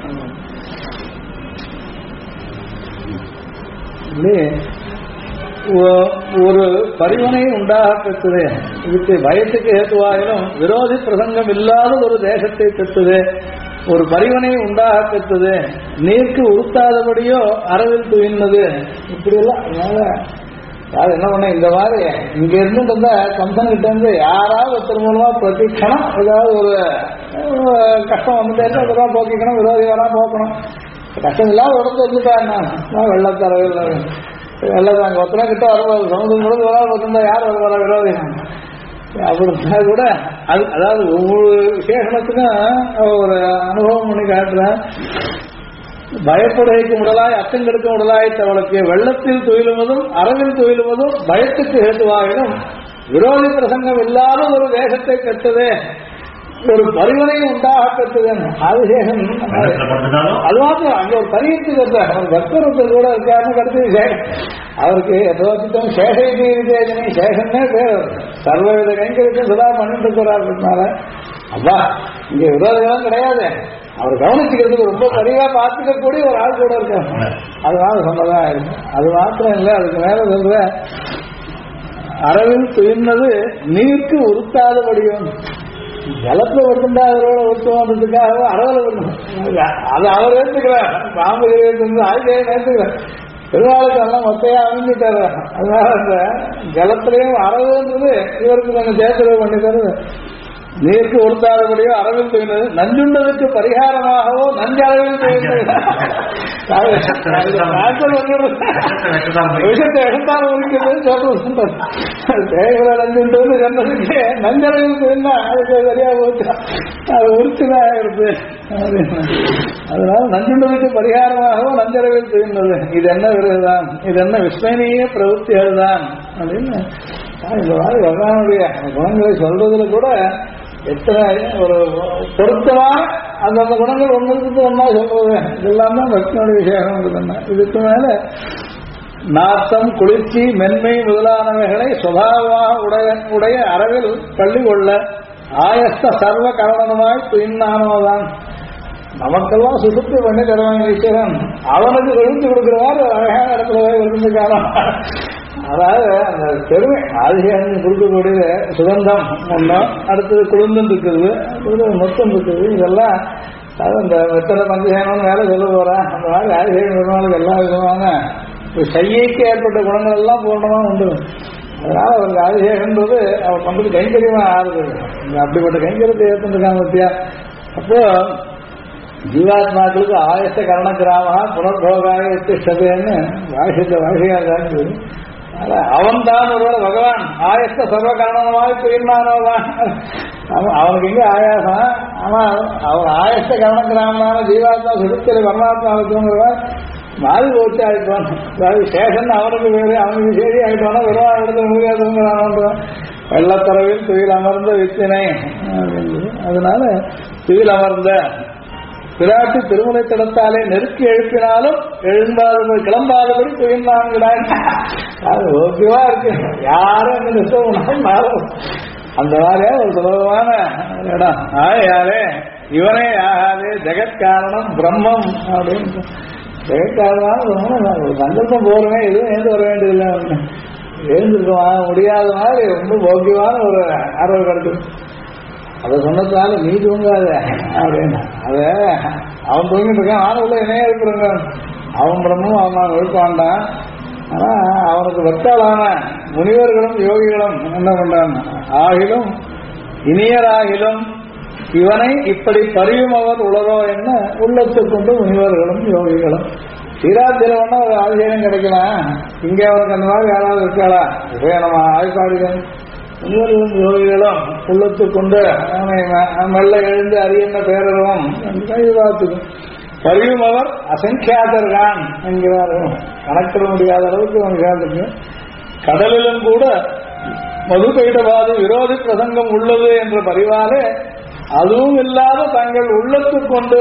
ஒரு பரிவனை உண்டாக பெற்றது. இதுக்கு பயத்துக்கு ஏற்றுவாயினும் விரோதி பிரசங்கம் இல்லாத ஒரு தேசத்தை பெற்றது. ஒரு பரிவனை உண்டாக பெற்றது. நீர்க்கு உறுத்தாதபடியோ அறவில் துயின்னது. இப்படியெல்லாம் யார் என்ன பண்ண இந்த மாதிரி இங்க இருந்து வந்த கம்சன்கிட்ட இருந்து யாராவது ஒருத்தர் மூலமா பிரதிக்கணும் ஏதாவது ஒரு கஷ்டம் வந்துட்டே அதெல்லாம் போக்கிக்கணும், விரோதி வரா போக்கணும். கஷ்டம் இல்லாத உடம்பு வந்துட்டான் வெள்ளத்தரவில் வெள்ளத்தை அங்கே ஒத்தனை கிட்ட வரும்போது சமுதிரம் கூட வராது வந்திருந்தா யார் வருவாரா விரோதி அப்படின்னா கூட அது அதாவது ஒவ்வொரு விசேஷத்துக்கும் ஒரு அனுபவம் பண்ணி காட்டுறேன். பயப்படுகைக்கு உடலாய் அச்சம் கெடுக்கும் உடலாய் தவளுக்கு வெள்ளத்தில் துயிலுவதும் அறவில் துயிலுவதும் பயத்துக்கு ஏற்றுவாயினும் விரோதி பிரசங்கம் இல்லாத ஒரு தேசத்தை கெட்டது. ஒரு பரிவனை உண்டாக பெற்றது. ஆதிசேஷன் அது மாத்திரம் அங்கே ஒரு பரியத்து கற்றார். அவர் பக்தரத்தில் கூட இருக்காருன்னு கருத்து அவருக்கு எதோச்சித்தம் சேஷனை சேஷன்னே பேர். சர்வவித கைங்கரிக்கும் சதா பண்ணிட்டு இருக்கிறார். அப்பா இங்க விரோதிகளும் கிடையாது. அவர் கவனிச்சுக்கிறதுக்கு ரொம்ப சரியா பார்த்துக்கக்கூடிய ஒரு ஆள் கூட இருக்காங்க. அதனால சொன்னதா இருக்கு. அது மாத்திரம் இல்லை, அதுக்கு மேல சொல்ற அறவில் துயின்னது நீருக்கு உறுத்தாதபடியும் ஜலத்துல வருதுண்டா அவரோட உறுத்துவான்றதுக்காக அறவில் வரணும். அது அவர் ஏற்றுக்கிறார். பாம்பு ஆயுதே ஏற்றுக்கிறார். பெருமாளுக்கு எல்லாம் மொத்தையா அமைஞ்சுட்டாரு. அதனால அந்த ஜலத்திலையும் அறவுன்றது இவருக்கு நாங்கள் தேர்தல் பண்ணி தருது. நீருக்கு உறுத்தாதபடியோ அறவில் துயினது. நஞ்சுண்டதுக்கு பரிகாரமாகவோ நஞ்சளவில் விஷத்தை எடுத்தால் உரிக்கிறது சொல்றது. தேவைகளை நஞ்சுன்றது சொன்னதுக்கு நஞ்சளவில் துயினா அதுக்கு சரியா போச்சு. அது உரிச்சுதான் இருக்கு. அதனால நஞ்சுண்டதுக்கு பரிகாரமாகவோ நஞ்சளவில் துயினது. இது என்ன விருதுதான், இது என்ன விஸ்மயனீய பிரவൃத்திகள் தான் அப்படின்னு இந்த மாதிரி பகவானுடைய குணங்களை சொல்றதுல கூட எத்தனை ஒரு பொருத்தமான அந்தந்த குணங்கள் ஒன்றுக்கு ஒன்னா சொல்றது. இதெல்லாம் தான் பக்தியோட விசேஷம். இதுக்கு மேல நாத்தம், குளிர்ச்சி, மென்மை முதலானவைகளை சுபாவமாக உடைய அறவில் பள்ளி கொள்ள ஆயஸ்த சர்வ கரணமாய் துயின்னானோதான். நமக்கெல்லாம் சுசுப்தி பண்ணி தருவாங்க ஈஸ்வரன், அவனுக்கு விழுந்து கொடுக்கிறவாறு அழகான இடத்துல விழுந்து காலம். அதாவது அந்த பெருமை ஆதிசேஷன் கொடுக்கக்கூடிய சுகந்தம் ஒன்றும், அடுத்தது குழுந்தம் இருக்குது, மொத்தம் இருக்குது. இதெல்லாம் அதாவது இந்த வெத்தனை பஞ்சசேனம் வேலை சொல்ல போறேன். அந்த மாதிரி ஆதிசேஷன் பெருமாளுக்கு எல்லா விதமான சையைக்கு ஏற்பட்ட குணங்கள் எல்லாம் பூர்ணமாக உண்டு. அதனால அவருக்கு ஆதிசேஷன்றது அவர் பண்றது கைங்கரியமா ஆறுது. அப்படிப்பட்ட கைங்கரியத்தை ஏற்றுருக்காங்க பத்தியா. அப்போ ஜீவாத்மாக்களுக்கு ஆயச கரண கிராம புனர்போகாய உத்திஷ்டதேன்னு வாசியாக அவன் தான் ஒருவேளை பகவான் ஆயச சர்வ கரணமாய் பெய்யுமானோதான். அவனுக்கு எங்க ஆயாசம். ஆனா அவன் ஆயச கரண கிராமமான ஜீவாத்மா சுருத்தில பரமாத்மா இருக்குங்கிறவன் மாறி போச்சு ஆயிட்டான். அதாவது சேஷன் அவனுக்கு வேறு, அவனுக்கு சரி ஆயிட்டானா வெறும் எடுத்து முடியாதுங்கிறான். வெள்ளத்தரவில் துயில் அமர்ந்த வித்தினை. அதனால துயில் அமர்ந்த பிராட்டி திருமலை தடத்தாலே நெருக்கி எழுப்பினாலும் எழுந்தாதபடி கிளம்பாதபடி துயின்றான்கிறான். அது ஓகேவா இருக்கு. யாரும் அந்த நிச்சயம் மாறும். அந்த மாதிரியா ஒரு சுலபமான இடம். யாரே இவனே ஆகாதே ஜெகத்காரணம் பிரம்மம் அப்படின்னு. ஜெகத்காரணம் ஒரு சங்கல்பம் போறவே எதுவும் எழுந்து வர வேண்டியதில்லை. எழுந்திருக்க முடியாத மாதிரி ரொம்ப போக்கியமான ஒரு ஆர்வம் கிடைக்கும். அதை சொன்னதால நீ தூங்காத அப்படின்னு. அத அவன் தூங்கிட்டு இருக்கான், நானும் உள்ள இணைய இருக்கிறாங்க. அவன் பிரம்மும் அவன் எழுப்பான்டான். ஆனா அவனுக்கு வத்தாளான முனிவர்களும் யோகிகளும் என்ன பண்றான், ஆகிலும் இனியராகிலும் இவனை இப்படி பரியும் அவர் உலகோ என்ன உள்ளத்துக் கொண்டு முனிவர்களும் யோகிகளும். சீராத்திரவனா ஒரு ஆதிசேயம் கிடைக்கலாம். இங்கே அவனுக்கு அந்த மாதிரி யாராவது இருக்காளா? நம்ம ஆய்ப்பாடுகள் முனிவர்களும் யோகிகளும் உள்ளத்துக் கொண்டு அவனை மெல்ல எழுந்து அறியன்ன பேரவும் பார்த்துக்கும். பரியும் அவர் அசங்கியாதர்கான் என்கிறார்கள். கணக்கிட முடியாத அளவுக்கு அவன் கேட்டுக்கு. கடலிலும் கூட மதுபைடவாது விரோதி பிரசங்கம் உள்ளது என்ற பரிவாலே அதுவும் இல்லாத தங்கள் உள்ளத்துக் கொண்டு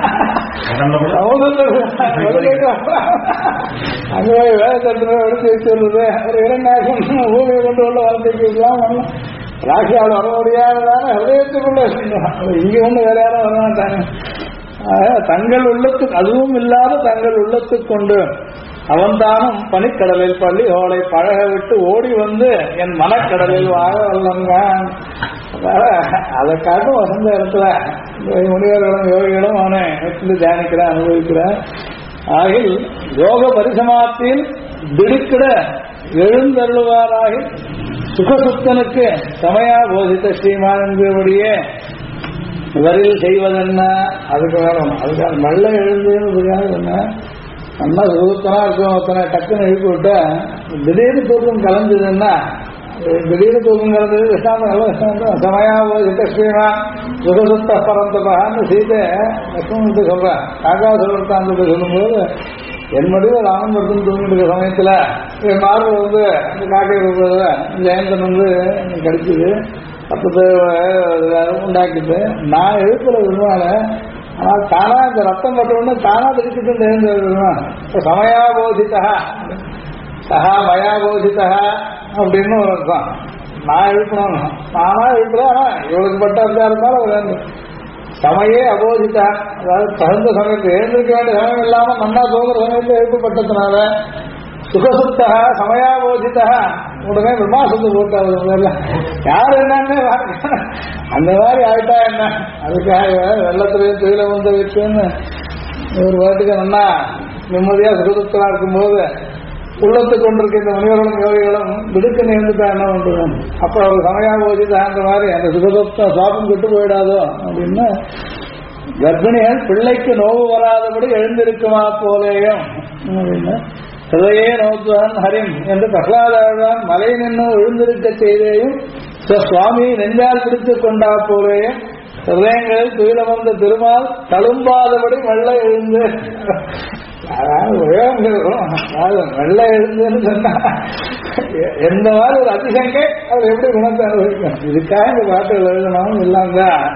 அங்கே வேலைத்தட்டு எடுத்து வச்சுருது. ஒரு இரண்டாயிரம் ஊழியை கொண்டு உள்ள வார்த்தைக்கு எல்லாம் ராசியால் வர முடியாததான ஹதயத்துக்குள்ள இங்க ஒண்ணு வேற யாரும் வரமாட்டாங்க. தங்கள் உள்ளத்துக்கு அதுவும் இல்லாத தங்கள் உள்ளத்துக் கொண்டு அவன்தானும் பனிக்கடலில் பள்ளி ஓலை பழக விட்டு ஓடி வந்து என் மனக்கடலில் வாழ வல்லங்கான். அதை காட்டும் வசந்த இடத்துல முனிவர்களும் யோகிகளும் அவனை எடுத்து தியானிக்கிறான், அனுபவிக்கிறான். ஆகில் யோக பரிசமாப்தியில் திடுக்கிட எழுந்தருளுவாராகி சுகசுத்தனுக்கு சமயா போதித்த ஸ்ரீமான் என்பபடியே இவரில் செய்வதென்ன. அதுக்கு வேணும். அதுக்காக மெல்ல எழுந்துன்னு என்ன நல்லா சுகத்தனா இருக்கும். ஒருத்தனை டக்குன்னு எழுப்பி விட்டா திடீர்னு தூக்கம் கலந்துதுன்னா, திடீர்னு தூக்கம் கலந்தது விஷாந்தம் நல்ல விஷாந்தம். சமயா போதித்த ஸ்ரீமான் சுகசுத்த பரந்தபான்னு சீதை லட்சுமணத்தை சொல்றேன். காக்கா சொல்லிட்டான்னு சொல்லும்போது என் முடிவு ராமபுரத்துன்னு தூங்கிட்டு இருக்க சமயத்துல என் மார்பு வந்து இந்த காக்கை ஜெயந்தன் வந்து கிடைச்சிது. அப்போ உண்டாக்கிட்டு நான் எழுப்புற விரும்பால. ஆனால் தானா இந்த ரத்தம் பட்டவுடனே தானா திருச்சிட்டு எழுந்து விரும்புவேன். இப்போ சமயா போதித்தா சஹா மயா போதித்தா அப்படின்னு ஒரு அர்த்தம். நான் எழுப்பணும், நானா எழுப்புறேன். ஆனால் இவளுக்கு பட்ட அர்த்தம் இருந்தாலும் வேண்டும். சமையே அபோதித்தா, அதாவது தகுந்த சமயத்தில் எழுந்திருக்க வேண்டிய சமயம் இல்லாமல் நன்னா தோங்குற சமயத்தில் எழுப்பப்பட்டதுனால சுகசுத்தா சமயாபோதித்தா உடனே விமாசத்து போட்டாது. யார் என்னன்னு அந்த மாதிரி ஆயிட்டா என்ன. அதுக்காக வெள்ளத்திலேயே துயில வந்து வச்சுன்னு ஒரு வாட்டுக்கு நல்லா நிம்மதியா சுகசுத்தா இருக்கும்போது உள்ளத்துக்கு கொண்டிருக்க இந்த முனிவர்களும் யோகிகளும் விடுக்கு நேர்ந்துட்டா என்ன பண்றது. அப்ப அவர் சமயாபோதித்தா அந்த மாதிரி அந்த சுகசுத்த சாபம் கெட்டு போயிடாதோ அப்படின்னு கர்ப்பிணிகள் பிள்ளைக்கு நோவு வராதபடி எழுந்திருக்குமா போலேயும் அப்படின்னு ஹிருதயே நோத்வான் ஹரிம் என்று பிரகலாதான் மலை நின்று எழுந்திருக்க செய்தேயும் சுவாமி நெஞ்சால் பிடித்துக் கொண்டா போலேயும் ஹிருதயங்களில் துயிலமர்ந்த திருமால் தழும்பாதபடி மெல்ல எழுந்து. மெல்ல எழுந்துன்னு சொன்னா எந்த மாதிரி ஒரு அதிசங்கை அவர் எப்படி குணத்தை அனுபவிக்கும். இதுக்காக இந்த பாட்டுகள் எழுதணும் இல்லாமதான்.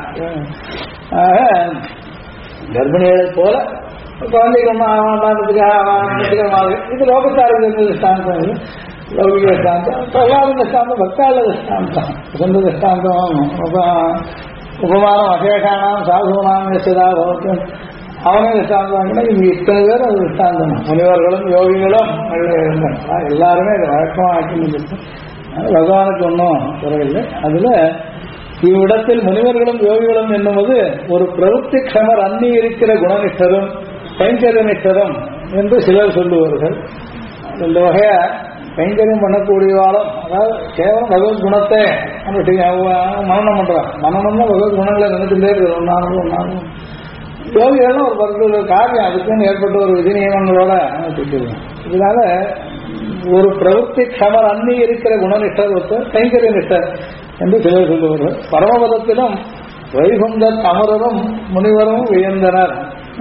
கர்ப்பிணிகளை போல குழந்தைக்கு ஒன்றும் ஆவாண்டான்றதுக்காக இது லோகத்தாருக்கு திஷ்டாந்தம், லௌகிக திஷ்டாந்தம். பிரகலாத திஷ்டாந்தம் பக்தால திஷ்டாந்தம், சொந்த திஷ்டாந்தம். உபமானம் அசேஷானாம் சாதுனாம் எசதா பவத்து அவனே விட்டாந்தாங்கன்னா இங்க இத்தனை பேர் அது விட்டாந்தம் முனிவர்களும் யோகிகளும் எல்லாருமே இதை வழக்கமாக ஆக்கி பகவானுக்கு ஒன்றும் குறையில்லை. அதுல இவ்விடத்தில் முனிவர்களும் யோகிகளும் என்னும்போது ஒரு பிரவೃತ್ತಿ க்ஷமர் அன்னி இருக்கிற குணநிஷ்டரும் கைங்கரியநிஷ்டரும் என்று சிலர் சொல்லுவார்கள். இந்த வகைய கைங்கரியம் பண்ணக்கூடியவாளும் அதாவது கேவலம் பகவத் குணத்தை மனநம் பண்றான். மனநம்னா பகவத் குணங்களை நினைச்சுட்டே இருக்கு. ஒன்னாலும் யோகிகளும் ஒரு பர்டிகுலர் காரியம் அதுக்குன்னு ஏற்பட்ட ஒரு விதி நியமங்களோட திட்டுவேன். இதனால ஒரு பிரவೃತ್ತಿ க்ஷமர் அன்னி இருக்கிற குணநிஷ்டர் ஒருத்தர் கைங்கரிய நிஷ்டர் என்று சிலர் சொல்லுவார்கள். பரமபதத்திலும் வைகுந்த அமரரும் முனிவரும் வியந்தனர்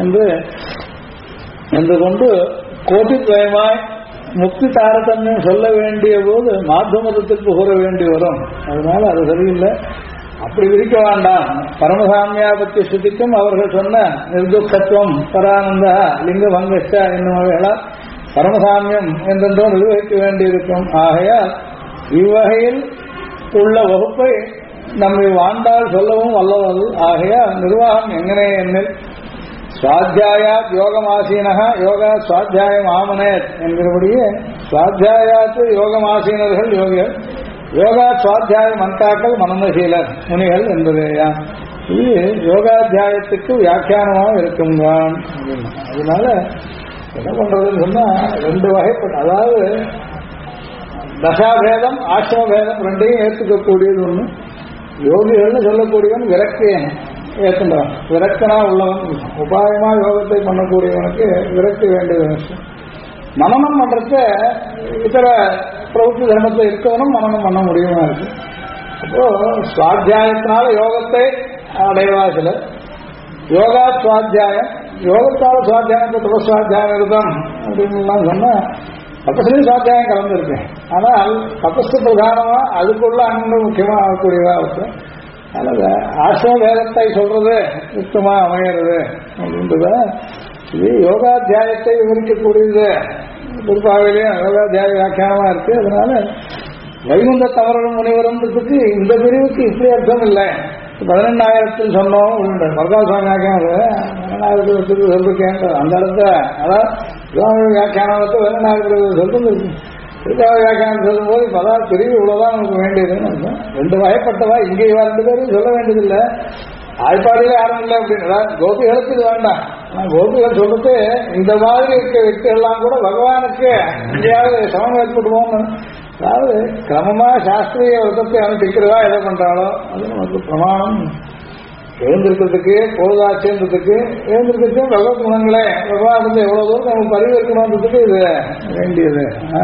என்று கொண்டு கோட்டித்வயமாய் முக்தி தாரதமியம் சொல்ல வேண்டிய போது மாத்துமதத்திற்கு கூற வேண்டி வரும். அதனால அது சரியில்லை, அப்படி விரிக்க வேண்டாம். பரமசாமியாபத்திய ஸ்ருதிக்கும் அவர்கள் சொன்ன நிர்துக்கத்துவம் பரானந்த லிங்க பங்கச்ச என்னும் வகைகளால் பரமசாமியம் என்றென்றோ நிர்வகிக்க வேண்டியிருக்கும். ஆகையால் இவ்வகையில் உள்ள வகுப்பை நம்மை வாழ்ந்தால் சொல்லவும் வல்லவது. ஆகையால் நிர்வாகம் எங்கனே என்னில் சுவாத்தியாயாத் யோகமாசீனக யோகா சுவாத்தியாயம் ஆமனேத் என்கிறபடியே சுவாத்தியாயாத்து யோகமாசீனர்கள் யோகிகள், யோகா சுவாத்தியாய மந்தாக்கள் மனநசீலர் முனிகள் என்பதேயா. இது யோகாத்தியாயத்துக்கு வியாக்கியானமாக இருக்கும்தான். அதனால என்ன பண்றதுன்னு சொன்னா ரெண்டு வகைப்பட்ட, அதாவது தசாபேதம் ஆசிரமபேதம் ரெண்டையும் ஏற்றுக்கக்கூடியது ஒண்ணு. யோகிகள்னு சொல்லக்கூடியவன் விரக்தியன் ஏற்றுண்டான். விரக்தனா உள்ளவன் உபாயமா யோகத்தை பண்ணக்கூடியவனுக்கு விரக்தி வேண்டிய விஷயம். மனனம் பண்றத இதர பிரவೃತ್ತಿ தர்மத்தில் இருக்கவனும் மனனம் பண்ண முடியுமா இருக்கு. அப்போ சுவாத்தியாயத்தினால யோகத்தை அடைவா சிலர். யோகா சுவாத்தியாயம், யோகத்தால சுவாத்தியாயம் சுவாத்தியாயம் இருந்தோம் அப்படின்னு சொன்னா தபஸ்லையும் சுவாத்தியாயம் கலந்துருக்கேன். ஆனால் தபஸ் பிரதானமா அதுக்குள்ள அங்கே முக்கியமா ஆகக்கூடியதா இருக்கு. அதனால ஆசிரம வேதத்தை சொல்றது யுக்தமா அமைகிறது அப்படின்றத இது யோகாத்தியாயத்தை விவரிக்கக்கூடியது. குறிப்பாகலையும் யோகாத்தியாய வியாக்கியானமா இருக்கு. அதனால வைகுந்த தமரரும் முனிவரன்றதுக்கு இந்த பிரிவுக்கு இப்படி அர்த்தம் இல்லை. 18,000 சொன்னோம் உண்டு. வரதாசுவாமி வியாக்கியானம் 18,000 சொல்லிருக்கேன் அந்த இடத்த, அதாவது வியாக்கியானத்தை 18,000 சொல்றது வியாக்கியானம் சொல்லும் போது பதா பிரிவு இவ்வளவுதான் நமக்கு வேண்டியதுன்னு அர்த்தம். ரெண்டு வகைப்பட்டவா இங்கே 2 பேரும் சொல்ல வேண்டியதில்லை. ஆய்ப்பாடியில யாரும் இல்லை அப்படின்னு கோபிகளுக்கு இது வேண்டாம். ஆனால் கோபிகள் சொல்றது இந்த மாதிரி இருக்க వ్యక్తిகள்லாம் கூட பகவானுக்கு எங்கேயாவது சமம் ஏற்படுவோம்னு, அதாவது கிரமமா சாஸ்திரிய விரதத்தை அனுப்பிக்கிறதா எதை பண்றாளோ அது நமக்கு பிரமாணம். எழுந்திருக்கிறதுக்கு பொழுதாச்சேன்றதுக்கு எழுந்திருக்கிறதுக்கு பகவத் குணங்களே பகவான் எவ்வளவு தூரம் நமக்கு பரிவர்க்கணுன்றதுக்கு இது வேண்டியது.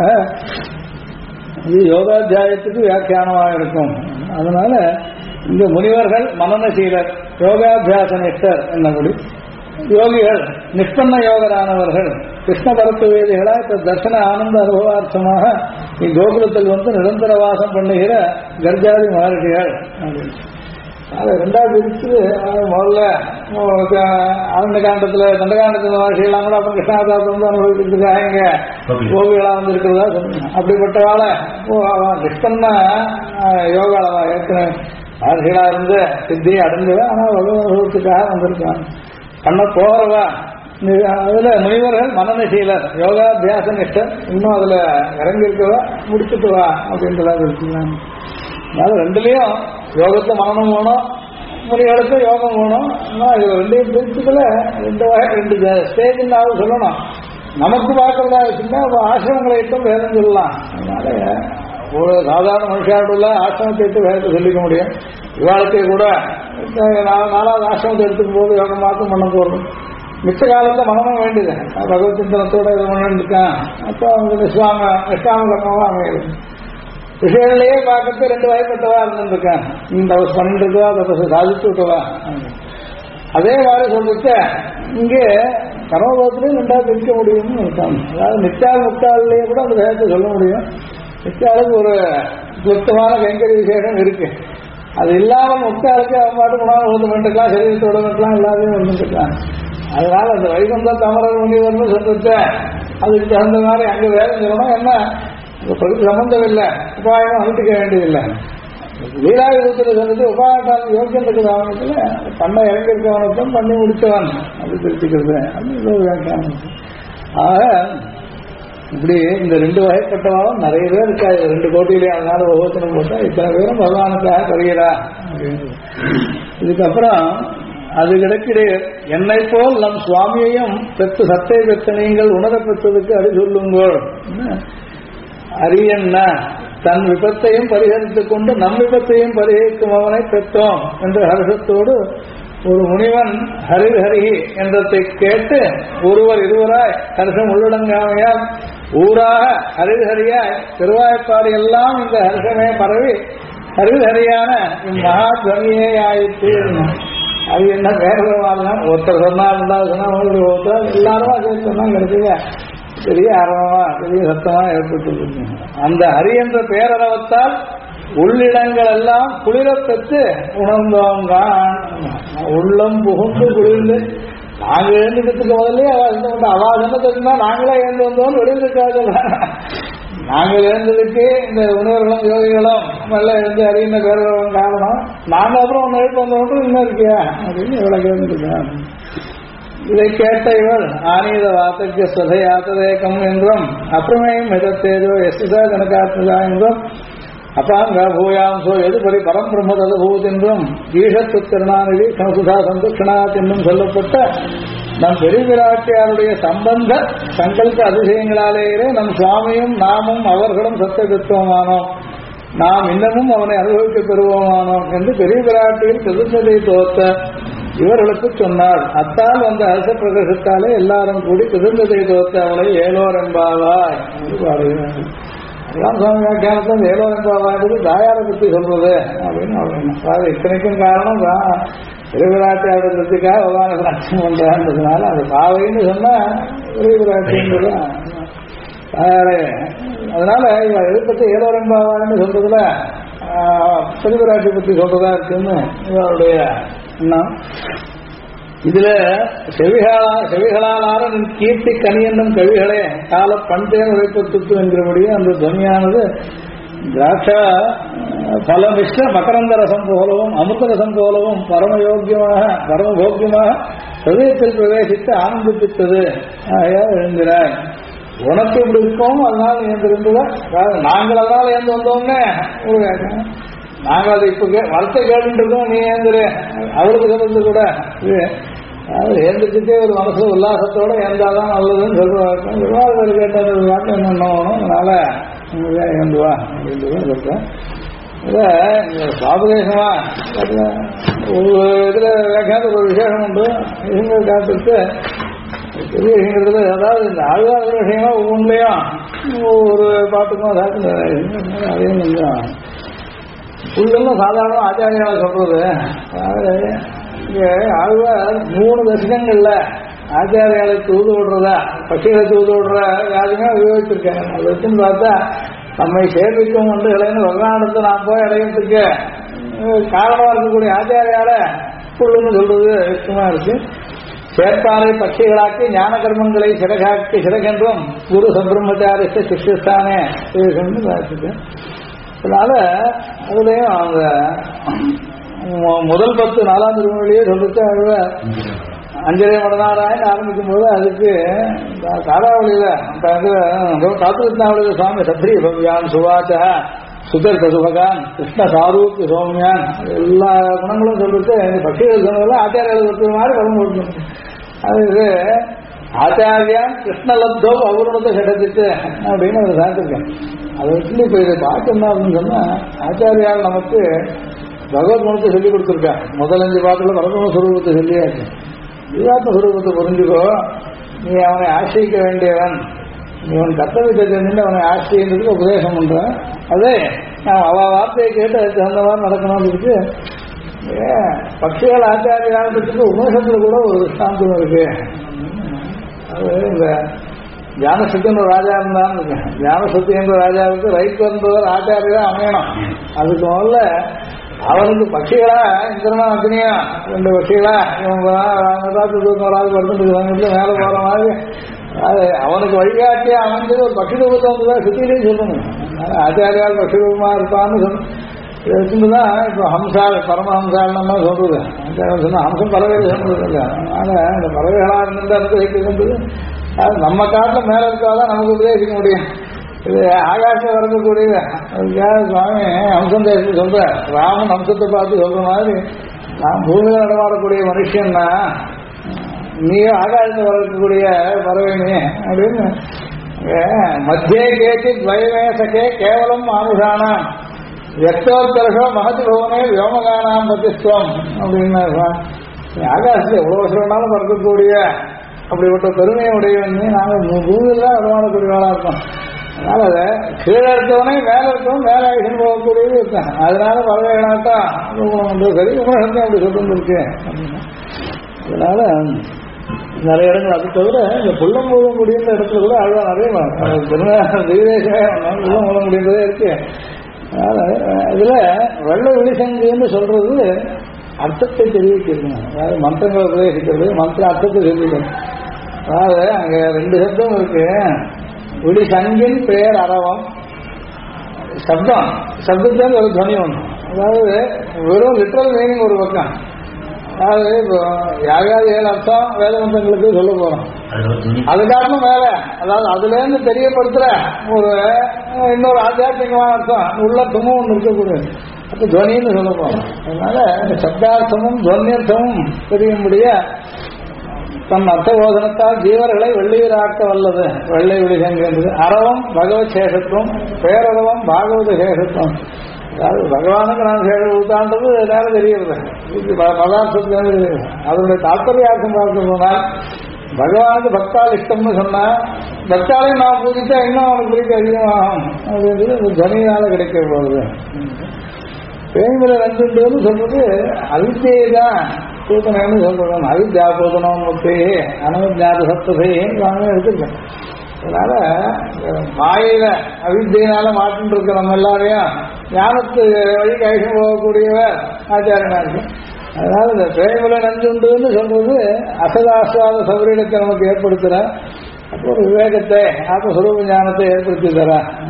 இது யோகாத்தியாயத்துக்கு வியாக்கியானமாக இருக்கும். அதனால இந்த முனிவர்கள் மனநசீலர் யோகாபியாச நிஷ்டர் என்னபடி, யோகிகள் நிஷ்பன்ன யோகரானவர்கள் கிருஷ்ண பரத்து வேதிகளா இப்ப தர்சன ஆனந்த அனுபவார்த்தமாக இக்கோகுலத்தில் நிரந்தர வாசம் பண்ணுகிற கர்ஜாதி மகர்ஷிகள் அப்படின்னு. அது ரெண்டாவது பிரிச்சு முதல்ல ஆனந்த காண்டத்துல தண்டகாண்டத்துல மகர்ஷிகளாம் கூட அப்புறம் கிருஷ்ணாவதாரத்தை அனுபவிக்கிறதுக்காக இங்க கோபிகளா இருக்கிறதா சொன்னாங்க. அப்படிப்பட்டவாளை நிஷ்பன்ன யோகாளவா ஏற்கனவே மகர்ஷிகளா இருந்து சித்தியை அடைஞ்சவா, ஆனா அனுபவத்துக்காக வந்திருக்காங்க. பண்ண போறவா அதுல முனிவர்கள் மனநசீலர் யோகாபியாச நிஷ்டர் இன்னும் அதுல இறங்கி இருக்கவா முடிச்சுட்டு வா அப்படின்றதா இருக்குங்க. அதனால ரெண்டுலயும் யோகத்தை மனமும் வேணும், முனிகளுக்கு யோகம் வேணும். ஆனால் இது ரெண்டையும் பிரிச்சுக்கல 2 வகை 2 ஸ்டேஜ் சொல்லணும். நமக்கு பார்க்கறதா இருக்குன்னா ஆசிரமங்களை இட்டும் வேதம் சொல்லலாம். அதனால ஒரு சாதாரண மனுஷாருள்ள ஆசிரமத்தை இட்டு வேதத்தை சொல்லிக்க முடியும். இவாளுக்கே கூட 4வது ஆசிரமத்தை எடுத்துக்கும் போது யோகம் மாற்றம் பண்ண போறோம். மிச்ச காலத்தை மனமும் வேண்டியது பகவத் சிந்தனத்தோட இது பண்ணிருக்கான். அப்போ அவங்க நிஷ்காம கர்மாவா அமைகிறது. விஷயங்களையே பார்க்கறது 2 வகைப்பட்டவா இருந்துருக்காங்க. இந்த பண்ணிருக்கா அதை சாதிச்சு விட்டவா. அதே மாதிரி சொல்லிட்டு இங்கே கர்மபோகத்திலையும் 2ஆக பிரிக்க முடியும்னு இருக்காங்க. அதாவது நிச்சால் முக்காலிலேயே கூட அந்த வேகத்தை சொல்ல முடியும். நிச்சாலுக்கு ஒரு சுத்தமான கைங்கரிய விசேஷம் இருக்கு. அது இல்லாமல் முக்காலுக்கு அவன் பாட்டு உணவு ஓதுமெண்டுக்கலாம், சரீரத்தோட இருக்கலாம், எல்லாத்தையும் வந்துருக்கலாம். அதனால அந்த வைகுந்த தமரர் முனிவர்னு சொல்லிட்டு அதுக்கு தகுந்த மாதிரி அங்கே வேலை சொல்லணும். என்ன பிரகதி சம்பந்தம் இல்லை, உபாயம் அனுப்பிக்க வேண்டியதில்லை. லீலாயுதத்தில் சொல்றது உபாட்டால் யோக்கியம் இருக்கிற அவனத்துல பண்ண இறங்கிருக்கவனுக்கும் பண்ணி முடிச்சவன் அது தெரிஞ்சுக்கிறது அது ஒரு வியாக்கியானம். ஆக இப்படி இந்த 2 வகைப்பட்டவாலும் நிறைய பேர் இருக்காது 2 கோட்டியிலே. அதனால ஒவ்வொருத்தரும் போட்டா இத்தனை பேரும் பகவானுக்காக தருகிறா அப்படின்னு. இதுக்கப்புறம் அது கிடக்கிடையே என்னை போல் நம் சுவாமியையும் பெற்று சத்தை பெற்ற நீங்கள் உணர பெற்றதுக்கு அடி சொல்லுங்கள். அரியண்ண தன் விபத்தையும் பரிகரித்துக் கொண்டு நம் விபத்தையும் பரிகரிக்கும் அவனை பெற்றோம் என்ற ஹர்ஷத்தோடு ஒரு முனிவன் ஹரிர் ஹரிஹி என்றதை கேட்டு ஒருவர் இருவராய் ஹர்ஷம் உள்ளடங்காமையால் ஊராக ஹரிர் ஹரியாய் திருவாய்ப்பாடு எல்லாம் இந்த ஹர்ஷமே பரவி ஹரிர் ஹரியான இம்மகா துவனியே ஆயிற்று. அது என்ன வேறதான் ஒருத்தர் சொன்னா சொன்னா ஒருத்தர் எல்லாருமா சேர்த்து சொன்னா கிடைச்சது பெரிய ஆரம்பமா பெரிய சத்தமா ஏற்பட்டு அந்த ஹரி என்ற பேரளவத்தால் உள்ளிடங்கள் எல்லாம் குளிரப் பெற்று உணர்ந்தவங்க உள்ளம் புகுந்து குளிர்ந்து நாங்க எழுந்துக்கிறதுக்கு முதல்ல அவா சொன்னதுன்னா நாங்களே எழுந்து வந்தோம் வெளியிருக்காது. நாங்கள் எழுந்ததுக்கு இந்த உணர்வுகளும் யோகிகளும் நல்ல எழுந்து அறிந்த பேரளவம் காரணம். நாங்க அப்புறம் ஒன்று எழுத்து வந்தோம் இன்னும் இருக்கியா அப்படின்னு இவ்வளவு கேட்டுருக்கேன். இதை கேட்ட இவர் ஆனீத வார்த்தைக்கு ஸ்வதை ஆத்ததேக்கம் என்றும் அப்புறமேயும் மிதத்தேஜோ எஸ்தா கணக்காத்மதா என்றும் அப்பாங்க பூயாம்சோ எதுபடி பரம்பிரம்ம ததபூத் என்றும் ஈஷத்து திருநாநிதி சமசுதா சந்துக்ஷணாத் என்றும் சொல்லப்பட்ட நம் பெருவிராட்டியாருடைய சம்பந்த சங்கல்ப அதிசயங்களாலேயே நம் சுவாமியும் நாமும் அவர்களும் சத்தை பெற்றோமானோம், நாம் இன்னமும் அவனை அனுபவிக்க பெறுவோமானோம் என்று பெரிய விராட்டியில் பிரதிஷ்டத்தை தோத்த இவர்களுக்கு சொன்னார். அத்தால் வந்த அரச பிரதேசத்தாலே எல்லாரும் கூடி பிரதிஷ்டத்தை தோத்த அவளை ஏலோர் என்பாவாய் என்று பாடுகிறார்கள். எல்லாம் சுவாமி வியாக்கியானத்தில் ஏலோர் என்பாவாய்ன்றது தாயாரை பற்றி சொல்றது அப்படின்னு அதாவது இத்தனைக்கும் காரணம் பெருவிராட்டியாடுறதுக்காக பகவான சாட்சியம் பண்றான்றதுனால அது பாவைன்னு சொன்னா பெருவிராட்டின்றது தாயாரே. அதனால இவ எதை பற்றி ஏலோர் என்பாவாய்ன்னு சொல்றதுல பெருவிராட்டி பற்றி சொல்றதா இருக்குன்னு இவருடைய எண்ணம். இதுல செவிகளால் கீர்த்தி கனி என்னும் கவிகளே கால பண்பேன் உழைப்பத்துக்கு என்கிறபடியே அந்த துவனியானது திராட்சா பல மிஸ்ர மகரந்த ரசம் போலவும் அமிர்த ரசம் போலவும் பரமபோக்கியமாக ஹிருதயத்தில் பிரவேசித்து ஆனந்திப்பித்தது. ஆகையால் எழுந்திராய் உனக்கு இப்படி இருக்கோம் அதனால எழுந்திருந்ததா நாங்கள் அதனால எழுந்து வந்தோம்னே நாங்கள் அதை இப்ப வளர்த்த கேட்டு இருக்கோம் நீ ஏந்திரு அவருக்கு சொல்றது கூட இது அதாவது ஏந்திரிச்சுட்டே ஒரு மனசு உல்லாசத்தோட ஏந்தாதான் நல்லதுன்னு சொல்லுவாங்க. விவாதத்தில் கேட்டது வாட்டு என்ன ஆகணும் அதனால ஏந்துவா அப்படின்னு சொல்றேன். சாபதேசமா ஒரு இதுல வியாக்கியானது ஒரு விசேஷம் உண்டு. இவங்க காட்டுக்கு பெரிய விஷயங்கிறது அதாவது இந்த ஆழ்வாத விஷயமா ஒவ்வொன்றையும் ஒரு பாட்டுக்கும் அதையும் கொஞ்சம் புள்ளெல்லாம் சாதாரண ஆச்சாரியால சொல்றது. அதாவது இங்க ஆழ்வார் 3 தசகங்கள்ல ஆச்சாரியாலை தூது விடுறதா பட்சிகளை தூது விடுற யாருமே உபயோகிச்சிருக்காங்க. அதை வச்சுன்னு பார்த்தா நம்மை சேர்விக்கும் ஒன்றுகளைன்னு வருடானத்தை நாம் போய் அடையிறதுக்கு காரணமா இருக்கக்கூடிய ஆச்சாரியால புள்ளுன்னு சொல்றது இஷ்டமா இருக்கு. சேர்ப்பாறை பட்சிகளாக்கி ஞான கர்மங்களை சிறகென்றும் குரு சம்பிரம்மச்சாரித்த சிஷ்யஸ்தானே வாசிச்சு. அதனால அதுலயும் அவங்க முதல் 10 4ஆம் திருமொழியே சொல்லிட்டு அவங்க அஞ்சரை மடனாராயன்னு ஆரம்பிக்கும் போது அதுக்கு தாராவளியில காத்துருத்தாவளியில சுவாமி சத்ரி பவ்யான் சுவாச்ச சுதர்க சுபகான் கிருஷ்ண சாரூக்கு சௌமியான் எல்லா குணங்களும் சொல்லிட்டு பக்திகள் சொன்னதெல்லாம் ஆச்சாரியால் ஒருத்தர் மாதிரி பலம் கொடுக்கணும். அது ஆச்சாரியான் கிருஷ்ணலப்தோ அவருணத்தை கிடைச்சிட்டு அப்படின்னு அவர் சாத்திருக்கேன். அதை வச்சு இப்ப இதை பார்க்கணும் அப்படின்னு சொன்னா ஆச்சாரியால் நமக்கு பகவத் குணத்தை சொல்லிக் கொடுத்துருக்கா. முதல் 5 பாட்டுல பரம சுரூபத்தை சொல்லியாச்சு. ஜீவாத்ம சுரூபத்தை புரிஞ்சுக்கோ, நீ அவனை ஆசிரிக்க வேண்டியவன், நீ அவன் கர்த்தவியத்தை தெரிஞ்சுட்டு அவனை ஆசிரியன்றதுக்கு உபதேசம் பண்றான். அதே நான் அவ வார்த்தையை கேட்டு அதுக்கு தகுந்த மாதிரி நடக்கணும்னு இருக்கு. பக்திகள் ஆச்சாரியாளத்துக்கு உபதேசத்துல கூட ஒரு திருஷ்டாந்தம் இருக்கு. அது இந்த ஞானசக்தின்ற ராஜா இருந்தான்னு இருக்கு. ஞானசக்தின்ற ராஜாவுக்கு ரைட் வந்தவர் ஆச்சாரியா அமையணும். அதுக்கு முதல்ல அவனுக்கு பட்சிகளா இந்திரனா அக்னியா 2 பட்சிகளா இவங்க படுத்துட்டு மேல போற மாதிரி அவனுக்கு வழிகாட்டியா அமைஞ்சது ஒரு பட்சி ரூபத்தை வந்துதான் சுத்திலையும் சொல்லணும். ஆச்சாரியால் பட்சி ரூபமா இருப்பான்னு சொல்லணும். இதை வச்சுதான் இப்போ ஹம்சால் பரமஹம்சால்னா சொல்றது. சொன்னா ஹம்சம் பறவைகள் சொல்றது இல்லை. அதனால இந்த பறவைகளா இருந்து அனுபவிக்கிறது அது நம்ம காட்டில் மேல இருக்காதான் நமக்கு உபதேசிக்க முடியும். இது ஆகாசம் வரக்கூடிய அதுக்காக சுவாமி ஹம்சம் தேசத்துக்கு சொல்ற ராமன் ஹம்சத்தை பார்த்து சொல்ற மாதிரி நான் பூமியில நடமாடக்கூடிய மனுஷன்னா நீயும் ஆகாசத்தை வளர்க்கக்கூடிய பறவை நீ அப்படின்னு மத்தியே கேட்டு துவயமேசகே கேவலம் மானுஷானா எத்தோத்தரசோ மகதி பவனே வியோமகானாம் பதிஸ்துவம் அப்படின்னு ஆகாசத்தை எவ்வளவு வருஷம்னாலும் பறக்கக்கூடிய அப்படிப்பட்ட பெருமையை உடையவன் நாங்கள் பூமியில் தான் வருமானக்கூடியவளா இருக்கோம். அதனால அதை கீழே இருக்கவனே மேல இருக்கவும் மேல ஆகிட்டு போகக்கூடியது இருக்கேன். அதனால பறவைகளாட்டம் சரி உலகத்தையும் அப்படி சொல்லிட்டு இருக்கு அப்படின்னா அதனால நிறைய இடங்கள் அது தவிர இந்த புல்லம் மூலம் முடிந்த இடத்துல கூட அழுவா நிறைய திருநேசம் புல்லம் மூலம் முடிந்ததே இருக்கு. இதுல வெள்ள விழிசங்குன்னு சொல்றது அர்த்தத்தை தெரிவிக்கிறது. அதாவது மந்திரங்களை உபதேசிக்கிறது, மந்திர அர்த்தத்தை தெரிவிக்கிறது. அதாவது அங்க ரெண்டு சப்தம் இருக்கு. விழிசங்கின் பெயர் அரவம் சப்தம் சப்தத்தில் ஒரு துவனி ஒன்று. அதாவது வெறும் லிட்ரல் மீனிங் ஒரு பக்கம். அதாவது இப்போ யாராவது 7 அர்த்தம் வேத மந்திரங்களுக்கு சொல்ல போறோம். அதுக்காகவும் வேற அதாவது அதுல இருந்து தெரியப்படுத்துற ஒரு இன்னொரு ஆத்தியாத்மிகமான அர்த்தம் உள்ள துமும் ஒன்று இருக்கக்கூடாது. அப்ப துவனின்னு சொல்ல போறோம். அதனால சப்தார்த்தமும் துவன்யர்த்தமும் தெரியும்படிய தன் அர்த்தபோதனத்தால் ஜீவர்களை வெள்ளியராக்க வல்லது. வெள்ளை விழிசங்கிறது அரவம் பகவத் சேஷத்துவம், பேரளவம் பாகவத சேஷத்துவம். அதாவது பகவானுக்கு நான் சேவை கொடுத்தான்றது நேரம் தெரிகிறது. பதார்த்தத்துக்கு தெரியுது. அதனுடைய தாற்பயார்த்தம் பார்க்க போனால் பகவானுக்கு பக்தால் இஷ்டம்னு சொன்னா பக்தாலையும் நான் பூஜித்தா இன்னும் அவனுக்கு பிடிக்க அதிகமாகும் அப்படின்றது துவனியால கிடைக்க போகுது. பேய்முறை நன்றுன்னு சொல்றது அவித்தியை தான் பூதனம்னு சொல்றோம். அவித்யா பூதனம் முக்தி அனவிஜாத சப்தசைன்னு எடுத்துருக்கேன். அதனால மாயில அவித்தியினால மாற்றிட்டு இருக்க நம்ம எல்லாரையும் ஞானத்து வழி கைது போகக்கூடியவர் ஆச்சாரியனா இருக்கு. அதனால இந்த பேய்முறை நன்றுன்னு சொல்றது அசதாஸ்வாத சௌரியத்தை நமக்கு ஏற்படுத்துற அப்போ ஒரு விவேகத்தை ஆத்மஸ்வரூப ஞானத்தை ஏற்படுத்தி தர.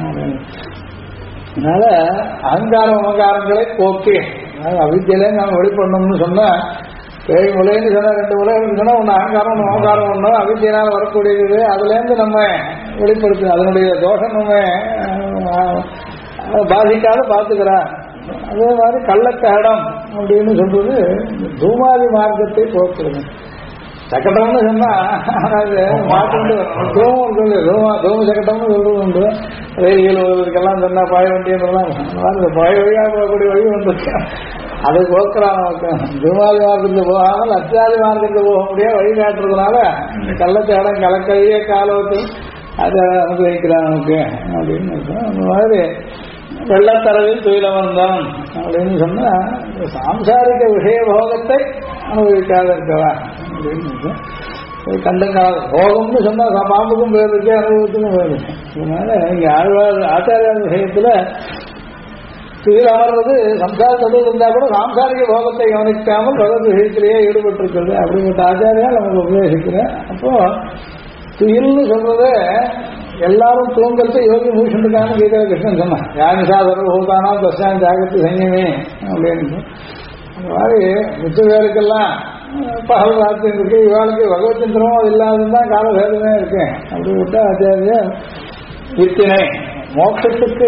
அதனால அகங்கார மமகாரங்களை போக்கி அவித்தியிலே நாம வெளிப்படணும்னு சொன்னா பேய் முலைன்னு சொன்னா 2 முலை சொன்னா ஒன்று அகங்காரம் ஒன்று மமகாரம் ஒன்று அவித்தியினால வரக்கூடியது. அதுல இருந்து நம்ம வெளிப்படுத்து அதனுடைய தோஷம் நம்ம பாதிக்காத பார்த்துக்கிறான். அதே மாதிரி கள்ளக்கடம் அப்படின்னு சொல்றது தூமாதி மார்க்கத்தை போக்குறது. சக்கட்டம்னு சொன்னா மாட்டு தூமம் சொல்லு தூம சக்கட்டம்னு சொல்றது உண்டு. ரயில்கள் வருவதற்கெல்லாம் சொன்னா பாய வண்டின்றலாம் பாய வழியாக போகக்கூடிய வழி வந்துருக்கு. அதை போக்குறான் நமக்கு. தூமாதி மார்க்கத்துக்கு போகாமல் அத்தியாதி மார்க்கத்துக்கு போக முடியாது வழிகாட்டுறதுனால கள்ளச்சேடம் கலக்கையே காலத்து அதை அனுபவிக்கிறான் நமக்கு அப்படின்னு அந்த மாதிரி வெள்ளத்தரவில் துயிலவந்தம் அப்படின்னு சொன்னா சாம்சாரிக விஷய போகத்தை அனுபவிக்காத இருக்கவா அப்படின்னு கண்டங்கால போகம்னு சொன்னா பாம்புக்கும் பேர் இருக்கு அனுபவத்துக்கும் பேர் இருக்கு. அதனால இங்க ஆச்சாரிய விஷயத்துல துயில் அமர்றது சம்சார தொழில் இருந்தா கூட சாம்சாரிக போகத்தை கவனிக்காமல் பகவத் விஷயத்திலேயே ஈடுபட்டிருக்கிறது அப்படிங்கிற ஆச்சாரியா நமக்கு உபதேசிக்கிறேன். அப்போ துயில்னு சொல்றது எல்லாரும் தூங்கறது யோகி மூஷனுக்கான கீதா கிருஷ்ணன் சொன்னான். யானிசா சர்வபூதானா தசான் ஜாகத்து சங்கமே அப்படின்னு. அந்த மாதிரி மிச்ச பேருக்கெல்லாம் பகல் ராத்திரி இருக்கு. இவாளுக்கு பகவத் சிந்திரமும் அது இல்லாததுதான் காலபேதமே இருக்கு. அப்படி விட்டா ஆச்சாரிய வித்தினை மோட்சத்துக்கு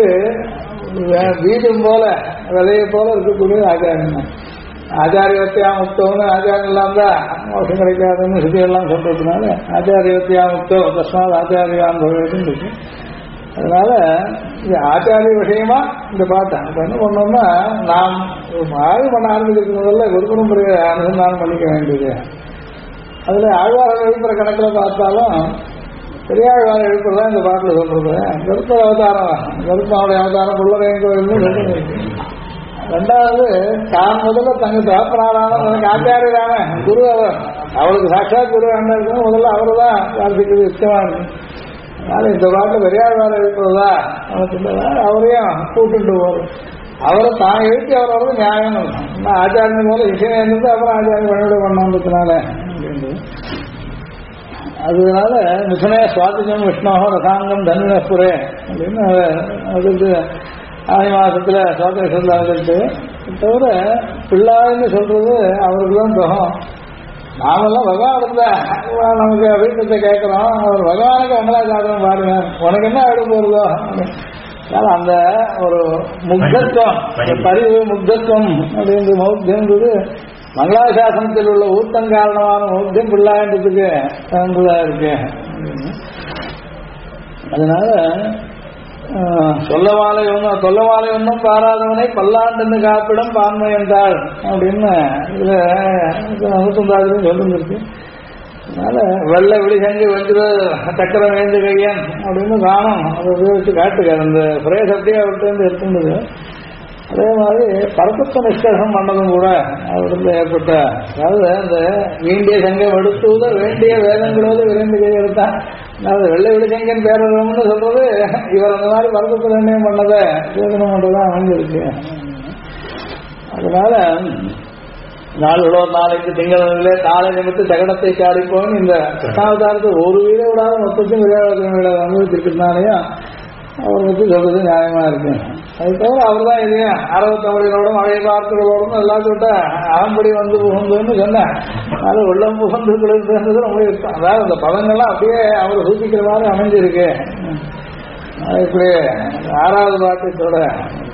பீஜம் போல விலையை போல இருக்கக்கூடிய ஆச்சாரியம் தான். ஆச்சாரியவத்தியா முக்தம்னு ஆச்சாரம் இல்லாம மோசம் கிடைக்காதுன்னு சுத்தியெல்லாம் சொல்றதுனால ஆச்சாரியவத்தியா முக்தம் தஸ்மாத் ஆச்சாரியான் சொல்றதுன்னு இருக்கு. அதனால இது ஆச்சாரிய விஷயமா இந்த பாட்டை இப்ப என்ன பண்ணோம்னா நாம் ஆய்வு பண்ண ஆரம்பிக்கிறது முதல்ல குருபரம்பரையை அனுசந்தானம் பண்ணிக்க வேண்டியது. அதுல ஆழ்வார எழுப்புற கணக்கில் பார்த்தாலும் பெரியாழ்வார எழுப்புறதா இந்த பாட்டில் சொல்றது. கருப்ப அவதாரம் கருப்பனுடைய அவதாரம் புள்ளரையன் கோயில்னு சொல்றது. ரெண்டாவது தான் முதல்ல தங்க தகப்பனாரான எனக்கு ஆச்சாரியரான குரு அவர் அவளுக்கு சாட்சாத் குரு என்ன இருக்கணும் முதல்ல அவரு தான் வாசிக்கிறது இஷ்டமா இருக்கு. அதனால இந்த பாட்டு பெரியாழ்வார எழுப்புறதா அவரையும் கூப்பிட்டு போறோம். அவரை தான் எழுப்பி அவர் வர்றது நியாயம். ஆச்சாரியன் போல விஷயம் இருந்தது அப்புறம் ஆச்சாரிய வழியோட பண்ணான்றதுனால அப்படின்றது. அதனால மிசனே சுவாதிஜம் விஷ்ணோகம் ரசாங்கம் தன்வினப்புரே அப்படின்னு அதுக்கு ஆனி மாசத்துல சோதனை வந்துட்டு தவிர பிள்ளாயின்னு சொல்றது அவருக்கு தான் சுகம். நாமெல்லாம் பகவான் இருந்தா நமக்கு வீட்டத்தை கேட்கிறோம், அவர் பகவானுக்கு மங்களாசாசனம் பாருங்க, உனக்கு என்ன ஆயிட போறதோ. அந்த ஒரு முக்தத்துவம், பரிவு முக்தத்துவம் அப்படின்ற மௌத்தியம்ன்றது மங்களாசாசனத்தில் உள்ள ஊத்தம் காரணமான மௌத்தியம் பிள்ளாயின்றதுக்கு தகுந்ததா இருக்கு. அதனால சொல்லவாலை ஒன்றும் பாராதவனை பல்லாண்டு காப்பிடம் பான்மை என்றாள் அப்படின்னு இதுல 99 சொல்லிருக்கு. அதனால வெள்ளை விழிசங்கு வென்று சக்கரம் வேந்து கையன் அப்படின்னு காணும், அதை உபயோகிச்சு காட்டுக்க அந்த பிரேஸ் அப்படியே அவர்கிட்ட இருந்து இருக்கின்றது. அதே மாதிரி பரப்பத்த நிஷ்கர்ஷம் பண்ணதும் கூட அவருக்கு ஏற்பட்ட, அதாவது அந்த வேண்டிய சங்கம் எடுத்துவத வேண்டிய வேதங்களோடு விரைந்து கையெடுத்தான். அதாவது வெள்ளை விழிசங்கன் பேரன்னு சொல்றது இவர் அந்த மாதிரி பரப்பத்த நிர்ணயம் பண்ணதை யோசனை பண்றதுதான் அமைஞ்சிருக்கு. அதனால நாளோ நாளைக்கு திங்களிலே காலை நிமித்து தகடத்தை காடிப்போன்னு இந்த கிருஷ்ணாவதாரத்தை ஒரு வீட விடாத மொத்தத்தையும் விளையாட அனுபவிச்சிருக்கிறதுனாலையும் அவர் பற்றி சொல்றது நியாயமா இருக்கு. அது தவிர அவர் தான் இது 60 மழை வார்த்தைகளோடும் எல்லாத்தையும் விட்டா அகம்படி வந்து புகுந்துன்னு சொன்னேன். அது உள்ளம் புகுந்து குளிர்ந்து ரொம்ப இருக்கும். அதாவது அந்த பதங்கள்லாம் அப்படியே அவர் சூச்சிக்கிற மாதிரி அமைஞ்சிருக்கு. இப்படி 6வது பாட்டத்தோட